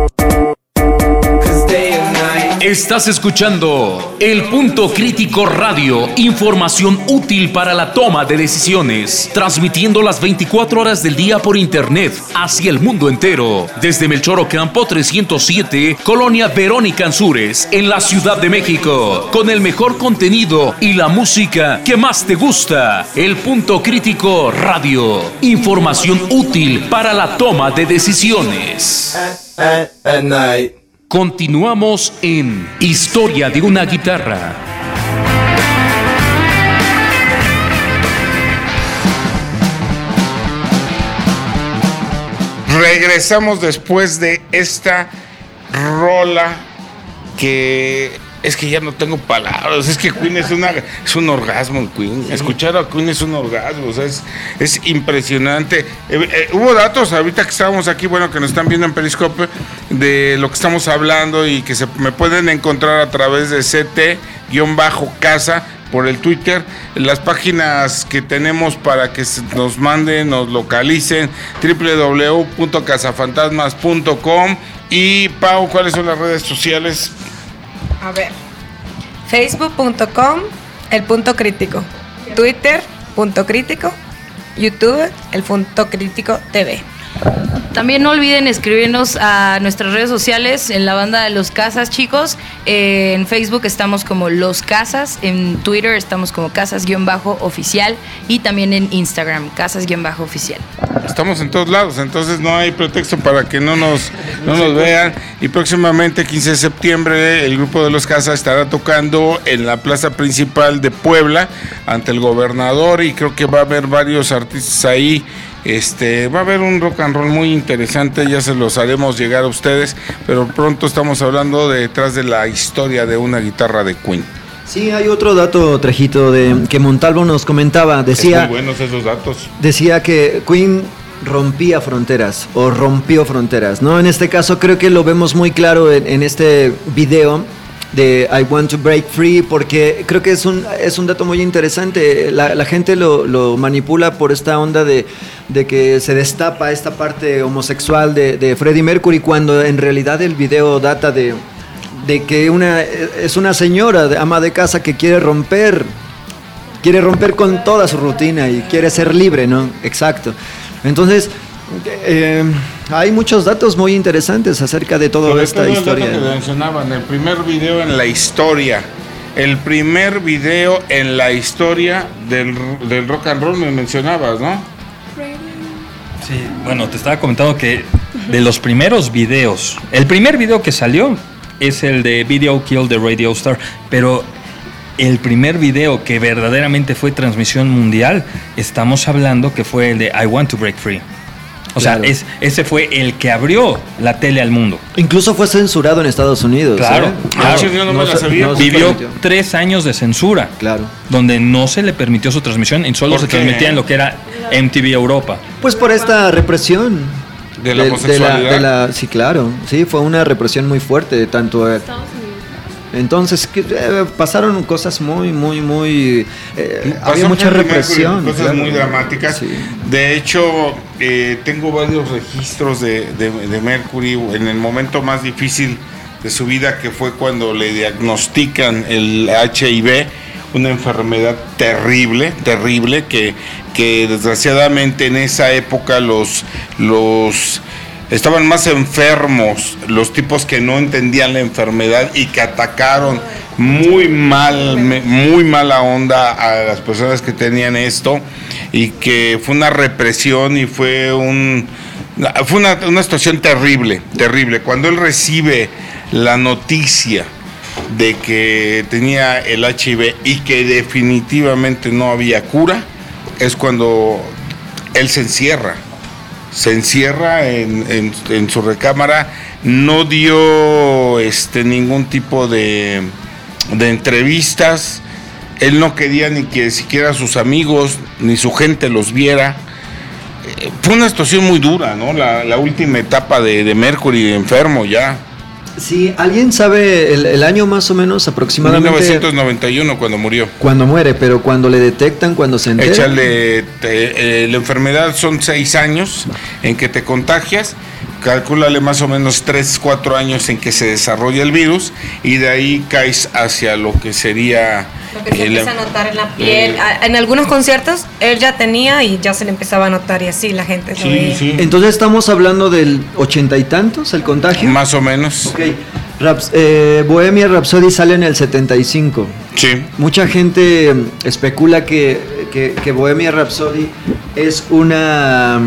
Estás escuchando El Punto Crítico Radio, información útil para la toma de decisiones, transmitiendo las 24 horas del día por internet hacia el mundo entero, desde Melchor Ocampo 307, Colonia Verónica Ansúrez, en la Ciudad de México, con el mejor contenido y la música que más te gusta. El Punto Crítico Radio, información útil para la toma de decisiones. At night. Continuamos en Historia de una guitarra. Regresamos después de esta rola que es que ya no tengo palabras. Es que Queen es un orgasmo, Queen. Escuchar a Queen es un orgasmo, o sea, es impresionante. Hubo datos ahorita que estábamos aquí, bueno, que nos están viendo en Periscope, de lo que estamos hablando y que me pueden encontrar a través de CT-casa por el Twitter, las páginas que tenemos para que nos manden, nos localicen, www.cazafantasmas.com. Y Pau, ¿cuáles son las redes sociales? A ver, facebook.com, El Punto Crítico, Twitter, Punto Crítico, YouTube, El Punto Crítico TV. También no olviden escribirnos a nuestras redes sociales en la banda de Los Casas, chicos. En Facebook estamos como Los Casas, en Twitter estamos como Casas-oficial y también en Instagram, Casas-oficial. Estamos en todos lados, entonces no hay pretexto para que no nos vean. Y próximamente, 15 de septiembre, el grupo de Los Casas estará tocando en la plaza principal de Puebla ante el gobernador, y creo que va a haber varios artistas ahí. Va a haber un rock and roll muy interesante, ya se los haremos llegar a ustedes, pero pronto estamos hablando detrás de la historia de una guitarra de Queen. Sí, hay otro dato, Trejito, que Montalvo nos comentaba. Decía, es muy buenos esos datos. Decía que Queen rompía fronteras o rompió fronteras, ¿no? En este caso creo que lo vemos muy claro en este video de I Want to Break Free, porque creo que es un dato muy interesante. La gente lo manipula por esta onda de que se destapa esta parte homosexual de Freddie Mercury, cuando en realidad el video data de de que es una señora, ama de casa que quiere romper con toda su rutina y quiere ser libre, ¿no? Exacto. Entonces, hay muchos datos muy interesantes acerca de toda esta historia. El dato que mencionaban, el primer video en la historia del rock and roll me mencionabas, ¿no? Sí, bueno, te estaba comentando que de los primeros videos, el primer video que salió es el de Video Kill the Radio Star, pero el primer video que verdaderamente fue transmisión mundial, estamos hablando que fue el de I Want to Break Free. O sea, ese fue el que abrió la tele al mundo. Incluso fue censurado en Estados Unidos. Claro, claro. Vivió 3 años de censura. Claro. Donde no se le permitió su transmisión y solo se transmitía en lo que era MTV Europa. Pues por esta represión. De la homosexualidad. Sí, claro. Sí, fue una represión muy fuerte, tanto... Entonces pasaron cosas muy había mucha represión, cosas muy dramáticas. Sí. De hecho, tengo varios registros de Mercury en el momento más difícil de su vida, que fue cuando le diagnostican el HIV, una enfermedad terrible que desgraciadamente en esa época los estaban más enfermos los tipos que no entendían la enfermedad y que atacaron muy mala onda a las personas que tenían esto, y que fue una represión y fue una situación terrible. Cuando él recibe la noticia de que tenía el HIV y que definitivamente no había cura, es cuando él se encierra en su recámara. No dio ningún tipo de entrevistas. Él no quería ni que siquiera sus amigos ni su gente los viera. Fue una situación muy dura, ¿no? La última etapa de Mercury, enfermo ya. Sí, ¿alguien sabe el año más o menos aproximadamente? 1991 cuando murió. Cuando muere, pero cuando le detectan, cuando se entera. La enfermedad son 6 años en que te contagias, calcúlale más o menos 3-4 años en que se desarrolla el virus, y de ahí caes hacia lo que sería... Lo que se empieza a notar en la piel. En algunos conciertos él ya tenía y ya se le empezaba a notar, y así la gente lo veía. Sí. Entonces estamos hablando del 80 y tantos, el contagio. Más o menos. Okay. Bohemian Rhapsody sale en el 75. Sí. Mucha gente especula que Bohemian Rhapsody es una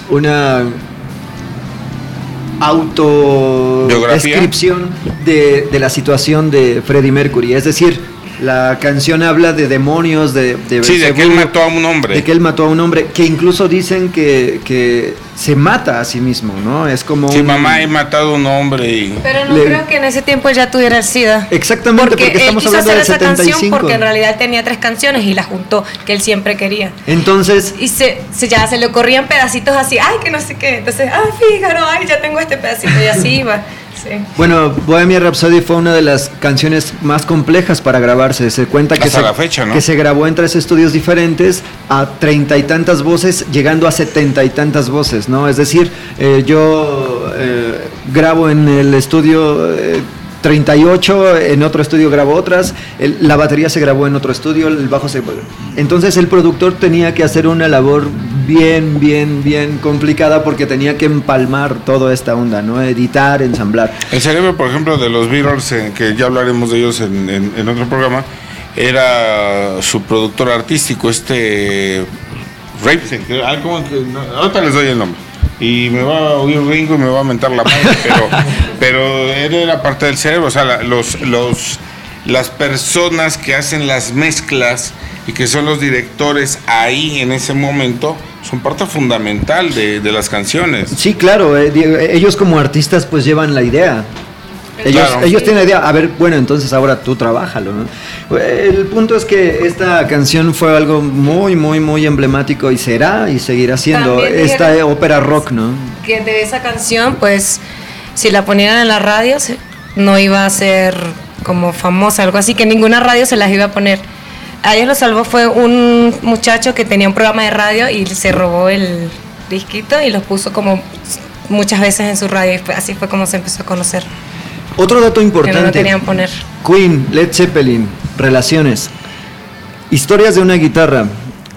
autodescripción de la situación de Freddie Mercury. Es decir, la canción habla de demonios, de que él mató a un hombre. De que él mató a un hombre, que incluso dicen que se mata a sí mismo, ¿no? Es como mamá, he matado a un hombre. Pero no creo que en ese tiempo ya tuviera el SIDA. Exactamente, porque estamos hablando del 75. Esa canción porque en realidad él tenía 3 canciones y las juntó, que él siempre quería. Entonces... Y se le ocurrían pedacitos así, ay, que no sé qué. Entonces, Fígaro, ay, ya tengo este pedacito, y así iba. Sí. Bueno, Bohemian Rhapsody fue una de las canciones más complejas para grabarse. Se cuenta que la fecha, ¿no? Que se grabó en 3 estudios diferentes, a 30 y tantas voces, llegando a 70 y tantas voces, ¿no? Es decir, yo grabo en el estudio 38, en otro estudio grabó otras, la batería se grabó en otro estudio, el bajo se... Entonces el productor tenía que hacer una labor bien complicada, porque tenía que empalmar toda esta onda, ¿no? Editar, ensamblar. El cerebro, por ejemplo, de los Beatles, que ya hablaremos de ellos en otro programa, era su productor artístico, Rapson, ahorita les doy el nombre. Y me va a oír Ringo y me va a mentar la madre, pero él era parte del cerebro. O sea, las personas que hacen las mezclas y que son los directores ahí en ese momento son parte fundamental de las canciones. Sí, claro, ellos como artistas pues llevan la idea. Ellos tienen la idea, a ver, bueno, entonces ahora tú trabájalo, ¿no? El punto es que esta canción fue algo muy emblemático, y será y seguirá siendo esta ópera rock, ¿no? Que de esa canción, pues, si la ponían en la radio, no iba a ser como famosa, algo así, que ninguna radio se las iba a poner. A ellos lo salvó fue un muchacho que tenía un programa de radio y se robó el disquito y los puso como muchas veces en su radio, y así fue como se empezó a conocer. Otro dato Que importante. no lo querían poner. Queen, Led Zeppelin, relaciones. Historias de una guitarra.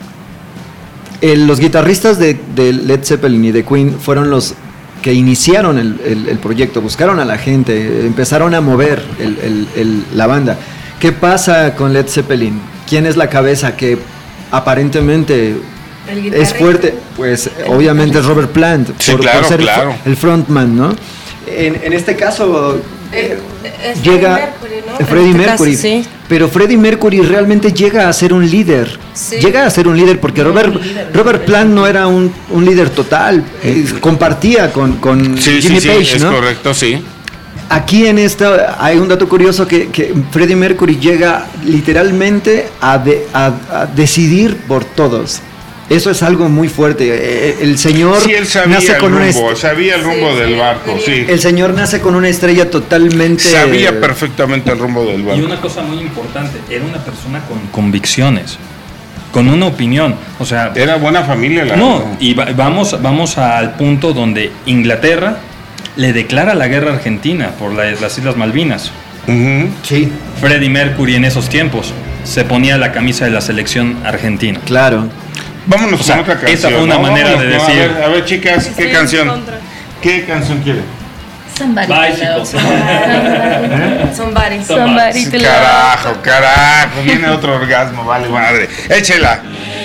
Los guitarristas de Led Zeppelin y de Queen fueron los que iniciaron el proyecto, buscaron a la gente, empezaron a mover la banda. ¿Qué pasa con Led Zeppelin? ¿Quién es la cabeza que aparentemente es fuerte? Pues obviamente es Robert Plant, por ser el frontman, ¿no? En este caso llega Freddie Mercury, sí. Pero Freddie Mercury realmente llega a ser un líder. Sí. Llega a ser un líder porque Robert Plant no era un líder total, compartía con Jimmy Page, ¿no? Es correcto, sí. Aquí en esta hay un dato curioso que Freddie Mercury llega literalmente a decidir por todos. Eso es algo muy fuerte. El señor él sabía nace con sabía el rumbo del barco, sí. El señor nace con una estrella totalmente... Sabía perfectamente el rumbo del barco. Y una cosa muy importante, era una persona con convicciones, con una opinión. O sea, era buena familia. Y vamos al punto donde Inglaterra le declara la guerra a Argentina por las Islas Malvinas. Uh-huh. Sí. Freddie Mercury en esos tiempos se ponía la camisa de la selección argentina. Claro. Vámonos con otra canción. Esa fue una manera de decir. A ver, chicas, ¿qué canción? ¿Qué canción quieren? Somebody. Somebody. Carajo, viene otro orgasmo, vale madre. Échela.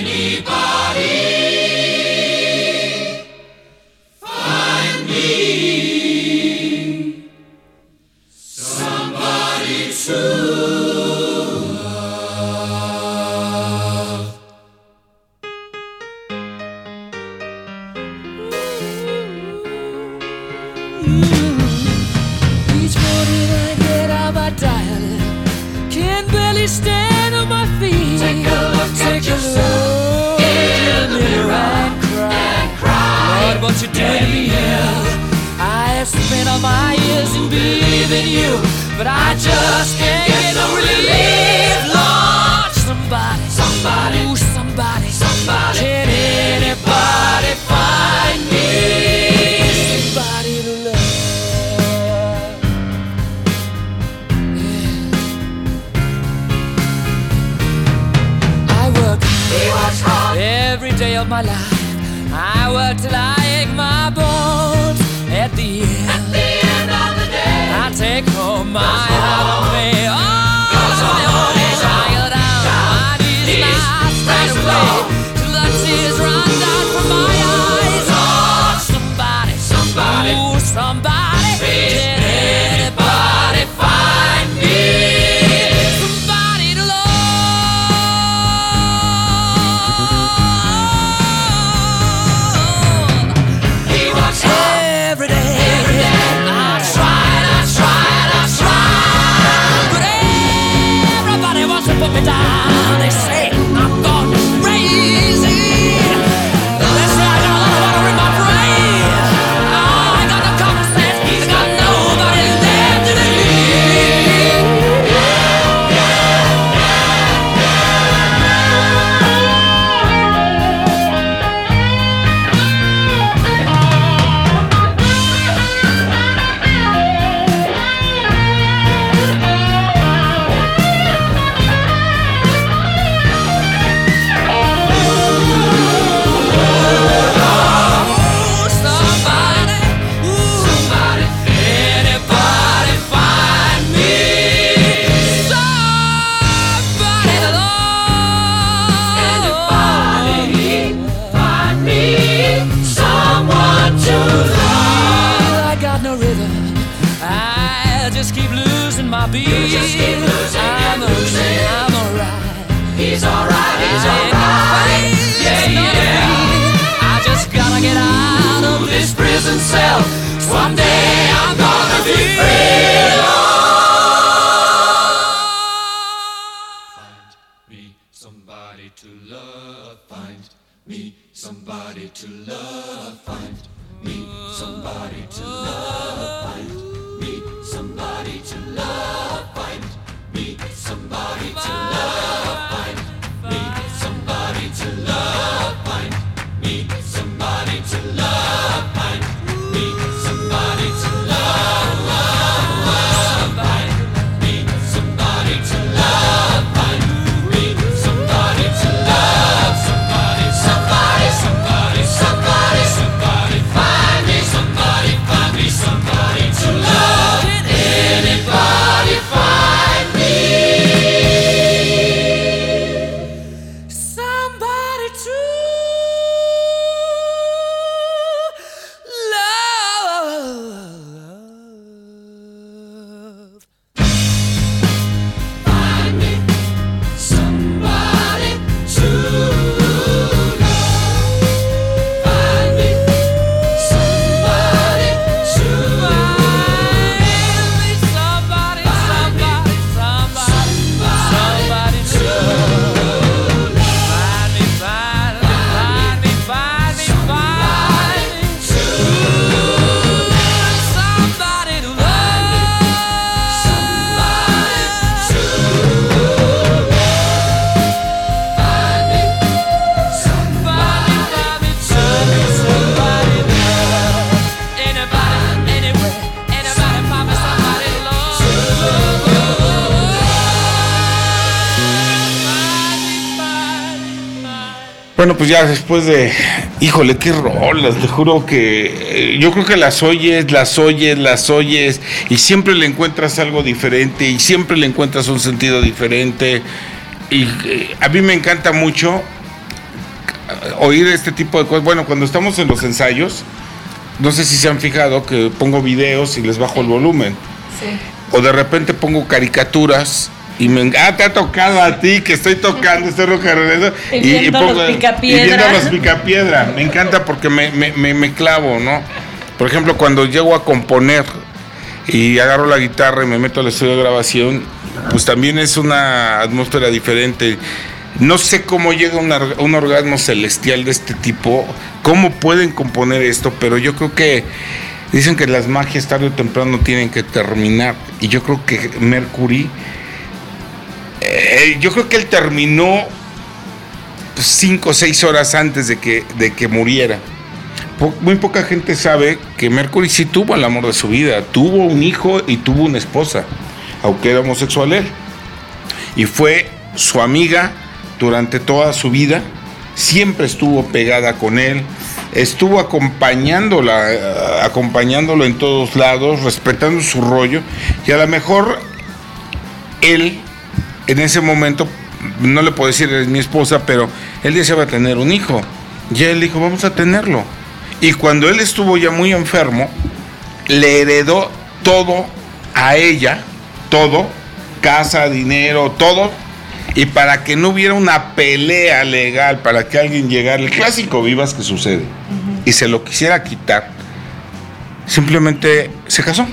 Each morning I get out my dial, can barely stand on my feet. Take a look in the mirror and cry. Lord, what you doing to me? I have spent all my years in believing you, but I just can't get no relief. Lord, somebody, ooh, somebody, can anybody find me somebody to love? Every day of my life, I work till I ache my bones. At the end of the day, I take home my heart on me. I go down my knees and I straight away till the tears run down from my eyes. Oh, somebody, ooh, somebody, can anybody find me somebody to love? Every day. I tried, but everybody wants to put me down. They say I'm gone crazy. They say I got a lot of water in my brain. I ain't got no common sense. I got nobody left to He's alright, yeah. I just gotta get out of this prison cell. Someday I'm gonna be free. Find me somebody to love. Find me somebody to love. Find me somebody to love. Find me somebody to love. Find me somebody to love. Find me somebody to love. Find me somebody to love. Find me somebody to love. Bueno, pues ya después de... Híjole, qué rolas, te juro que... yo creo que las oyes, y siempre le encuentras algo diferente, y siempre le encuentras un sentido diferente. Y a mí me encanta mucho oír este tipo de cosas. Bueno, cuando estamos en los ensayos, no sé si se han fijado que pongo videos y les bajo el volumen. Sí. O de repente pongo caricaturas y te ha tocado a ti que estoy tocando, estoy rocarrolando y viendo los picapiedra. Me encanta porque me clavo, ¿no? Por ejemplo, cuando llego a componer y agarro la guitarra y me meto al estudio de grabación, pues también es una atmósfera diferente. No sé cómo llega un orgasmo celestial de este tipo, cómo pueden componer esto, pero yo creo que dicen que las magias tarde o temprano tienen que terminar, y yo creo que Mercury, yo creo que él terminó 5 o 6 horas antes de que muriera. Muy poca gente sabe que Mercury sí tuvo el amor de su vida, tuvo un hijo y tuvo una esposa, aunque era homosexual él, y fue su amiga durante toda su vida, siempre estuvo pegada con él, estuvo acompañándolo en todos lados, respetando su rollo, y a lo mejor él en ese momento, no le puedo decir es mi esposa, pero él deseaba tener un hijo, y él dijo vamos a tenerlo, y cuando él estuvo ya muy enfermo, le heredó todo a ella, todo, casa, dinero, todo, y para que no hubiera una pelea legal, para que alguien llegara, el clásico vivas que sucede, y se lo quisiera quitar, simplemente se casó.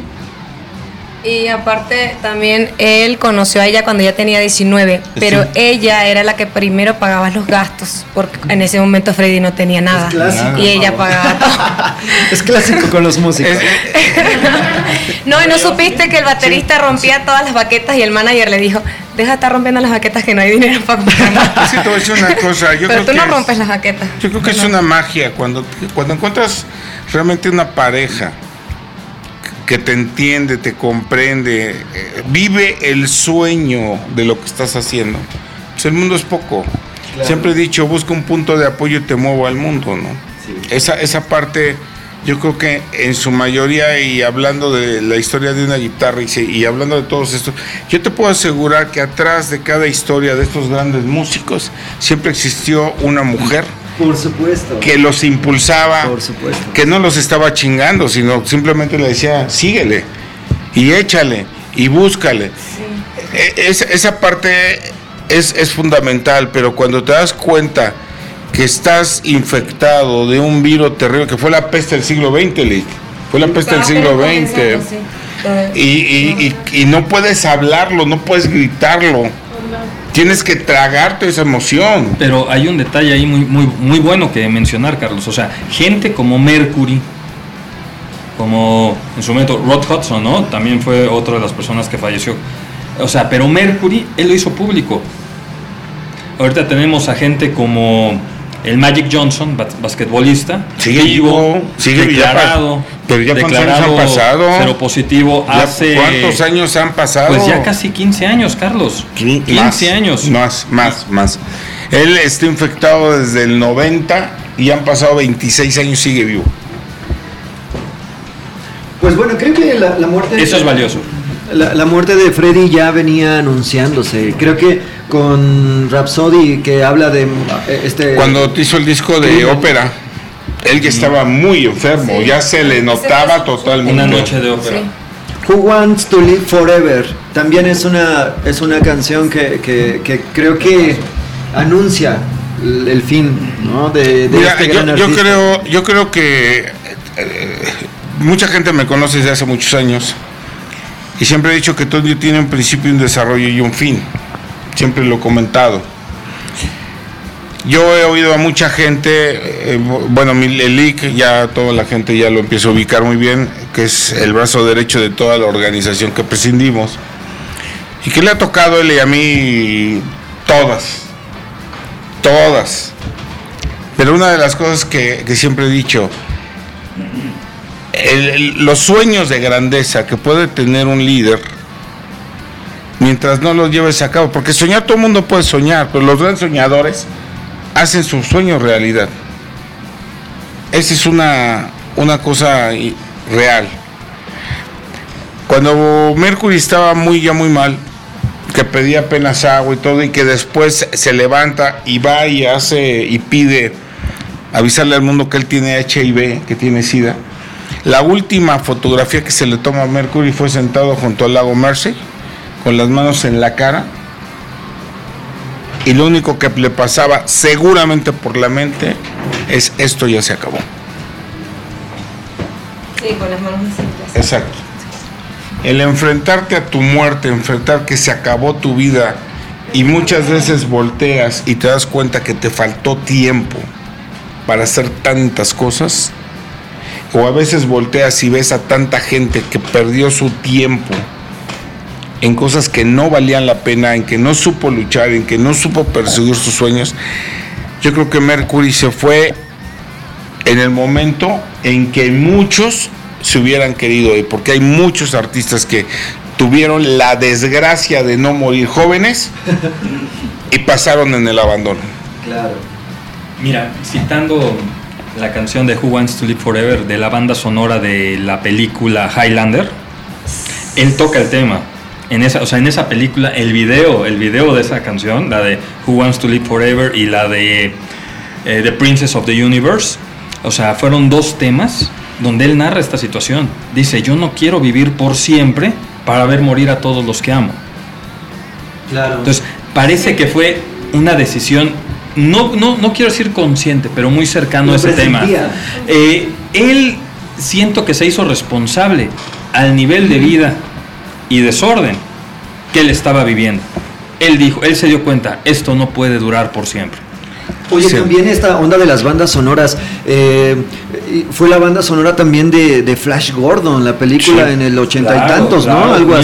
Y aparte también él conoció a ella cuando ella tenía 19, pero ella era la que primero pagaba los gastos, porque en ese momento Freddy no tenía nada y ella pagaba todo. Es clásico con los músicos. No, y no supiste que el baterista rompía todas las baquetas y el manager le dijo, deja de estar rompiendo las baquetas que no hay dinero para comprar más. Es que te voy a decir una cosa, pero tú no rompes las baquetas. Yo creo que es una magia cuando encuentras realmente una pareja que te entiende, te comprende, vive el sueño de lo que estás haciendo. Pues el mundo es poco. Claro. Siempre he dicho, busca un punto de apoyo y te muevo al mundo, ¿no? Sí. Esa parte, yo creo que en su mayoría, y hablando de la historia de una guitarra y hablando de todos estos, yo te puedo asegurar que atrás de cada historia de estos grandes músicos siempre existió una mujer. Por supuesto. Que los impulsaba, por supuesto, que no los estaba chingando, sino simplemente le decía, síguele, y échale, y búscale. Sí. Esa parte es fundamental, pero cuando te das cuenta que estás infectado de un virus terrible, que fue la peste del siglo XX, Lick, fue la peste del siglo XX, y no puedes hablarlo, no puedes gritarlo. Tienes que tragarte esa emoción. Pero hay un detalle ahí muy bueno que mencionar, Carlos. O sea, gente como Mercury, como en su momento Rod Hudson, ¿no? También fue otra de las personas que falleció. O sea, pero Mercury, él lo hizo público. Ahorita tenemos a gente como el Magic Johnson, basquetbolista, sigue vivo, sigue declarado, pero ya cuántos años han pasado, pero positivo hace. ¿Cuántos años han pasado? Pues ya casi 15 años, Carlos. 15 años. Más. Él está infectado desde el 90 y han pasado 26 años, sigue vivo. Pues bueno, creo que la muerte. Eso es valioso. La muerte de Freddy ya venía anunciándose. Creo que con Rhapsody, que habla de cuando hizo el disco de ópera, él ya estaba muy enfermo, ya se le notaba totalmente. Una noche de ópera. Who Wants to Live Forever también es una canción que creo que anuncia el fin, ¿no? de Mira, este gran artista. Yo creo que mucha gente me conoce desde hace muchos años. Y siempre he dicho que todo tiene un principio, un desarrollo y un fin. Siempre lo he comentado. Yo he oído a mucha gente, el Lick, ya toda la gente ya lo empieza a ubicar muy bien, que es el brazo derecho de toda la organización que prescindimos. Y que le ha tocado a él y a mí todas. Pero una de las cosas que siempre he dicho, los sueños de grandeza que puede tener un líder, mientras no los lleves a cabo, porque soñar todo el mundo puede soñar, pero los grandes soñadores hacen sus sueños realidad. Esa es una cosa real. Cuando Mercury estaba ya muy mal, que pedía apenas agua y todo, y que después se levanta y va y hace y pide avisarle al mundo que él tiene HIV, que tiene SIDA. La última fotografía que se le toma a Mercury fue sentado junto al lago Mersey, con las manos en la cara, y lo único que le pasaba seguramente por la mente es: esto ya se acabó. Sí, con las manos así. Exacto. El enfrentarte a tu muerte, enfrentar que se acabó tu vida, y muchas veces volteas y te das cuenta que te faltó tiempo para hacer tantas cosas, o a veces volteas y ves a tanta gente que perdió su tiempo en cosas que no valían la pena, en que no supo luchar, en que no supo perseguir sus sueños. Yo creo que Mercury se fue en el momento en que muchos se hubieran querido ir, porque hay muchos artistas que tuvieron la desgracia de no morir jóvenes y pasaron en el abandono. Claro. Mira, citando la canción de Who Wants to Live Forever de la banda sonora de la película Highlander, él toca el tema. En esa película, el video de esa canción, la de Who Wants to Live Forever y la de The Princess of the Universe, o sea, fueron dos temas donde él narra esta situación. Dice: yo no quiero vivir por siempre para ver morir a todos los que amo. Claro. Entonces, parece que fue una decisión, no quiero decir consciente, pero muy cercano a ese tema. Él siento que se hizo responsable al nivel de vida y desorden que él estaba viviendo. Él se dio cuenta: esto no puede durar por siempre. Oye, sí. También esta onda de las bandas sonoras, fue la banda sonora también de Flash Gordon, la película, sí, en el 80 y tantos, claro, ¿no? Algo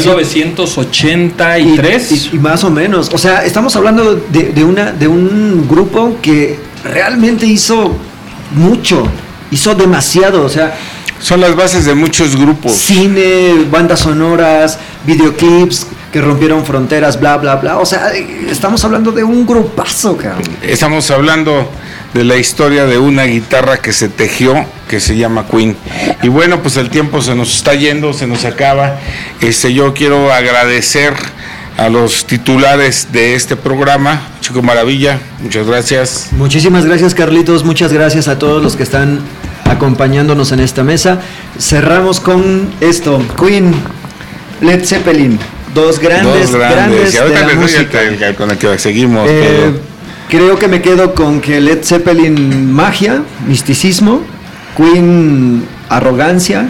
1983. Así. Y más o menos. O sea, estamos hablando de un grupo que realmente hizo mucho, hizo demasiado, o sea... Son las bases de muchos grupos. Cine, bandas sonoras, videoclips que rompieron fronteras, bla, bla, bla. O sea, estamos hablando de un grupazo, cabrón. Estamos hablando de la historia de una guitarra que se tejió, que se llama Queen. Y bueno, pues el tiempo se nos está yendo, se nos acaba. Yo quiero agradecer a los titulares de este programa. Chico Maravilla, muchas gracias. Muchísimas gracias, Carlitos. Muchas gracias a todos los que están acompañándonos en esta mesa. Cerramos con esto: Queen, Led Zeppelin, dos grandes y ahorita de la música. Con el que seguimos. Creo que me quedo con que Led Zeppelin, magia, misticismo; Queen, arrogancia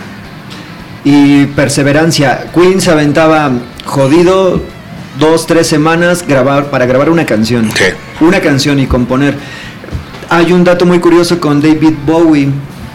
y perseverancia. Queen se aventaba jodido 2-3 semanas para grabar una canción. Sí. Una canción y componer. Hay un dato muy curioso con David Bowie.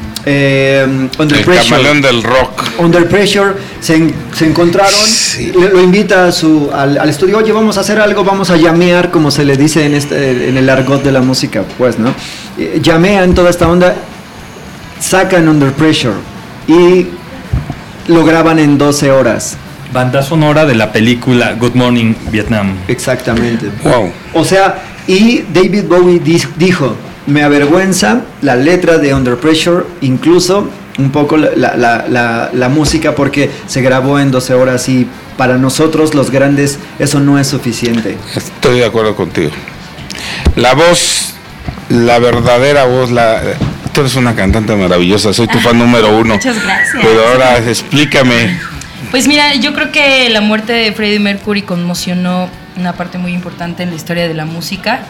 Under el Pressure, camaleón del rock. Under Pressure, se encontraron, sí. Lo invita al estudio: oye, vamos a hacer algo, vamos a llamear, como se le dice en el argot de la música, pues, ¿no? Llamean toda esta onda, sacan Under Pressure y lo graban en 12 horas. Banda sonora de la película Good Morning Vietnam. Exactamente. Wow. O sea, y David Bowie dijo: me avergüenza la letra de Under Pressure, incluso un poco la música, porque se grabó en 12 horas y para nosotros los grandes eso no es suficiente. Estoy de acuerdo contigo. La voz, la verdadera voz, tú eres una cantante maravillosa, soy tu fan número 1. Muchas gracias. Pero ahora explícame. Pues mira, yo creo que la muerte de Freddie Mercury conmocionó una parte muy importante en la historia de la música.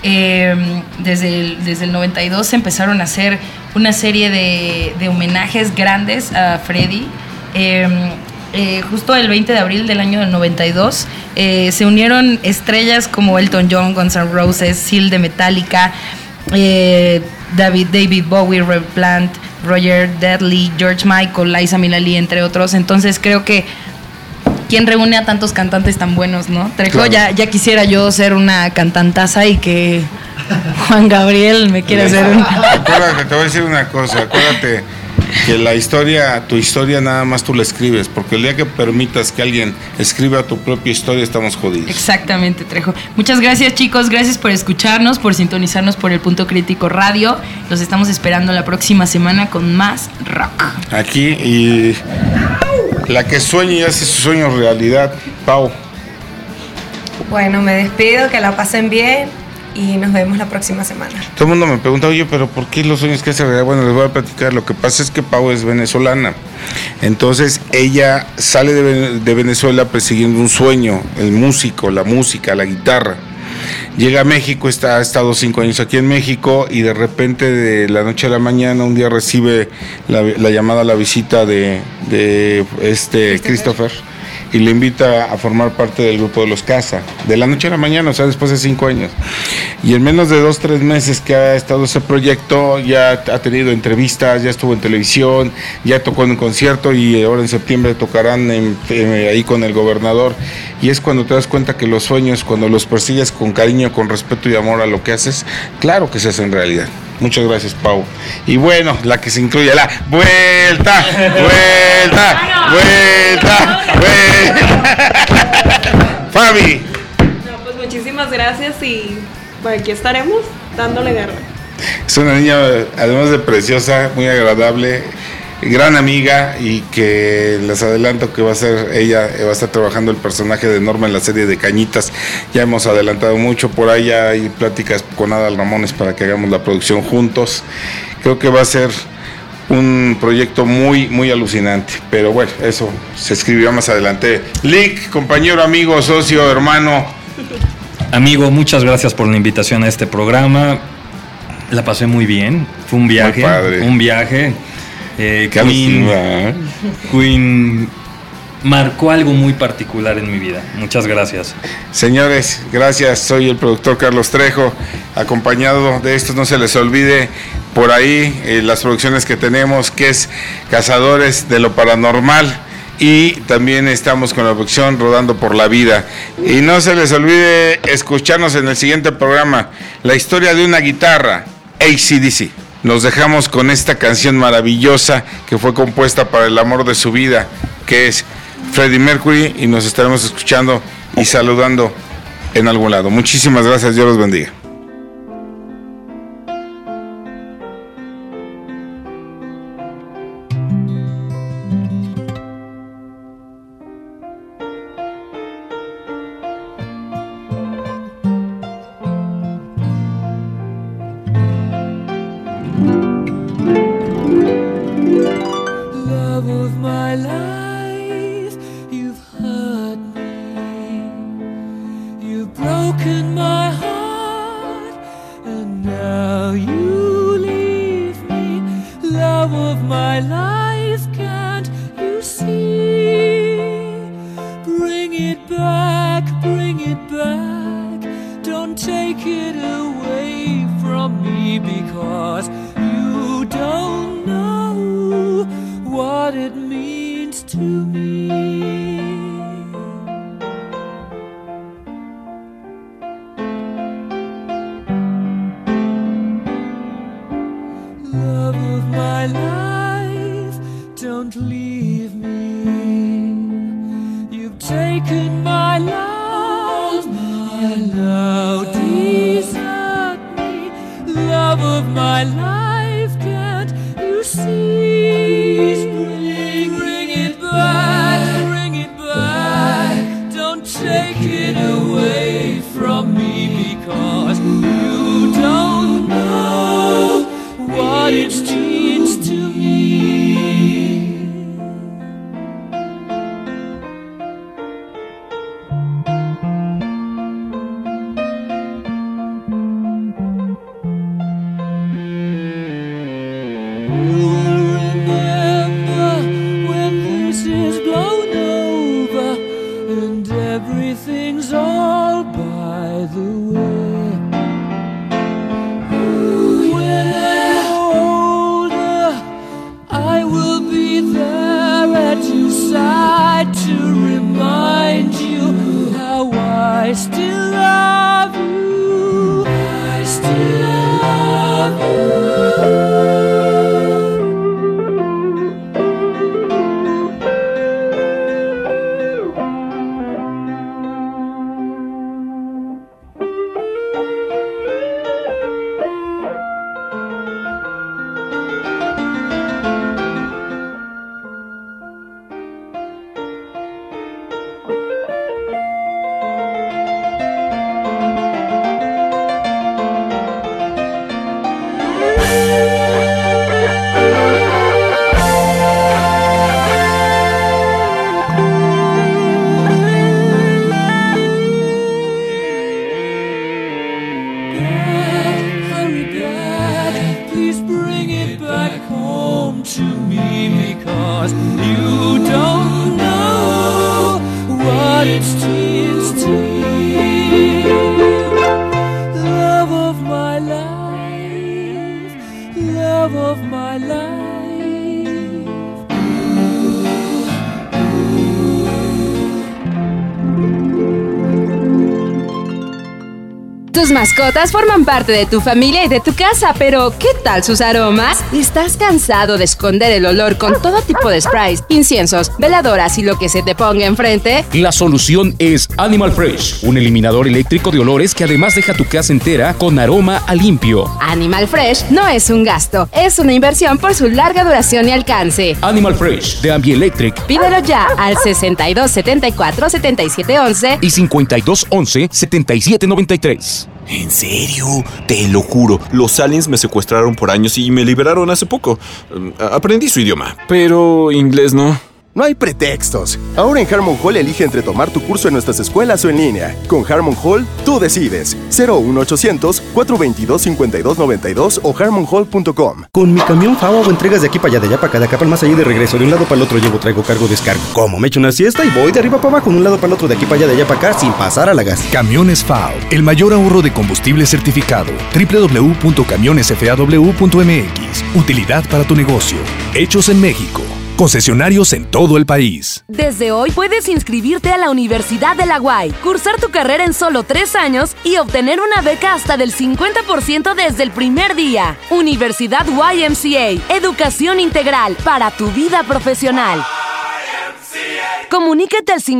Desde el 92 se empezaron a hacer una serie de homenajes grandes a Freddie. Justo el 20 de abril del año del 92 se unieron estrellas como Elton John, Guns N' Roses, Seal de Metallica, David Bowie, Robert Plant, Roger Daltrey, George Michael, Liza Minnelli, entre otros. Entonces creo que ¿quién reúne a tantos cantantes tan buenos, no? Trejo, claro. ya quisiera yo ser una cantantaza y que Juan Gabriel me quiere hacer un... Acuérdate, te voy a decir una cosa, acuérdate que tu historia nada más tú la escribes, porque el día que permitas que alguien escriba tu propia historia estamos jodidos. Exactamente, Trejo. Muchas gracias, chicos, gracias por escucharnos, por sintonizarnos por el Punto Crítico Radio. Los estamos esperando la próxima semana con más rock. Aquí, y la que sueña y hace sus sueños realidad, Pau. Bueno, me despido, que la pasen bien y nos vemos la próxima semana. Todo el mundo me pregunta, oye, pero ¿por qué los sueños que hace realidad? Bueno, les voy a platicar. Lo que pasa es que Pau es venezolana. Entonces ella sale de Venezuela persiguiendo un sueño, el músico, la música, la guitarra. Llega a México, ha estado 5 años aquí en México y de repente de la noche a la mañana un día recibe la llamada, la visita de Christopher, y le invita a formar parte del grupo de Los Casa, de la noche a la mañana, o sea, después de 5 años. Y en menos de 2-3 meses que ha estado ese proyecto, ya ha tenido entrevistas, ya estuvo en televisión, ya tocó en un concierto y ahora en septiembre tocarán ahí con el gobernador. Y es cuando te das cuenta que los sueños, cuando los persigues con cariño, con respeto y amor a lo que haces, claro que se hacen realidad. Muchas gracias, Pau. Y bueno, la que se incluye, la vuelta. Fabi. No, pues muchísimas gracias y pues aquí estaremos dándole guerra. Es una niña, además de preciosa, muy agradable, gran amiga, y que les adelanto que va a estar trabajando el personaje de Norma en la serie de Cañitas. Ya hemos adelantado mucho, por ahí hay pláticas con Adal Ramones para que hagamos la producción juntos. Creo que va a ser un proyecto muy, muy alucinante, pero bueno, eso se escribirá más adelante. Lick, compañero, amigo, socio, hermano. Amigo, muchas gracias por la invitación a este programa. La pasé muy bien, fue un viaje, muy padre. Un viaje. Queen marcó algo muy particular en mi vida. Muchas gracias. Señores, gracias. Soy el productor Carlos Trejo. Acompañado de esto, no se les olvide por ahí las producciones que tenemos, que es Cazadores de lo Paranormal. Y también estamos con la producción Rodando por la Vida. Y no se les olvide escucharnos en el siguiente programa, La historia de una guitarra, AC/DC. Nos dejamos con esta canción maravillosa que fue compuesta para el amor de su vida, que es Freddie Mercury, y nos estaremos escuchando y saludando en algún lado. Muchísimas gracias, Dios los bendiga. come to me because you don't know what it's to love of my life, love of my life. Tus mascotas forman parte de tu familia y de tu casa, pero ¿qué tal sus aromas? ¿Estás cansado de esconder el olor con todo tipo de sprays, inciensos, veladoras y lo que se te ponga enfrente? La solución es Animal Fresh, un eliminador eléctrico de olores que además deja tu casa entera con aroma a limpio. Animal Fresh no es un gasto, es una inversión por su larga duración y alcance. Animal Fresh de Ambielectric. Pídelo ya al 6274-7711 y 5211-7793. ¿En serio? Te lo juro, los aliens me secuestraron por años y me liberaron hace poco. Aprendí su idioma, pero inglés no. No hay pretextos. Ahora en Harmon Hall elige entre tomar tu curso en nuestras escuelas o en línea. Con Harmon Hall, tú decides. 01800-422-5292 o harmonhall.com. Con mi camión FAO hago entregas de aquí para allá, de allá para acá, de acá para el más allá y de regreso. De un lado para el otro llevo, traigo, cargo, descargo. Como me echo una siesta y voy de arriba para abajo, de un lado para el otro, de aquí para allá, de allá para acá, sin pasar a la gas. Camiones FAO, el mayor ahorro de combustible certificado. www.camionesfaw.mx. Utilidad para tu negocio. Hechos en México. Concesionarios en todo el país. Desde hoy puedes inscribirte a la Universidad de la UAY, cursar tu carrera en solo 3 años y obtener una beca hasta del 50% desde el primer día. Universidad YMCA, educación integral para tu vida profesional. Comunícate al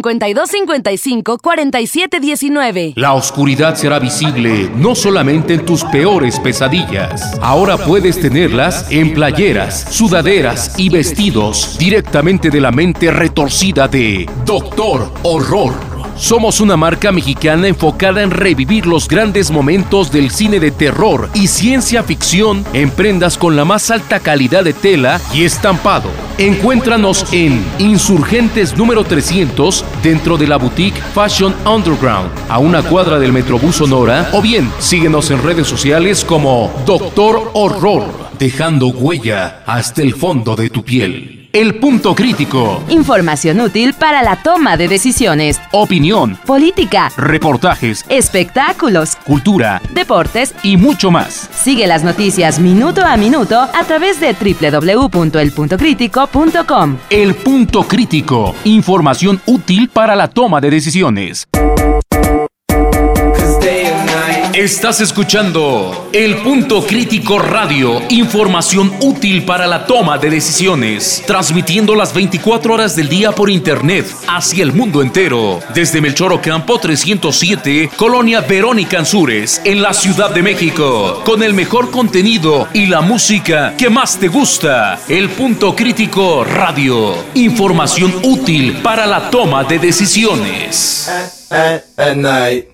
5255-4719. La oscuridad será visible no solamente en tus peores pesadillas. Ahora puedes tenerlas en playeras, sudaderas y vestidos directamente de la mente retorcida de Doctor Horror. Somos una marca mexicana enfocada en revivir los grandes momentos del cine de terror y ciencia ficción en prendas con la más alta calidad de tela y estampado. Encuéntranos en Insurgentes número 300 dentro de la boutique Fashion Underground, a una cuadra del Metrobús Sonora, o bien síguenos en redes sociales como Doctor Horror, dejando huella hasta el fondo de tu piel. El Punto Crítico. Información útil para la toma de decisiones. Opinión. Política. Reportajes. Espectáculos. Cultura. Deportes. Y mucho más. Sigue las noticias minuto a minuto a través de www.elpuntocritico.com. El Punto Crítico. Información útil para la toma de decisiones. Estás escuchando El Punto Crítico Radio, información útil para la toma de decisiones, transmitiendo las 24 horas del día por internet hacia el mundo entero, desde Melchor Ocampo 307, Colonia Verónica Ansúrez, en la Ciudad de México, con el mejor contenido y la música que más te gusta. El Punto Crítico Radio, información útil para la toma de decisiones. At night.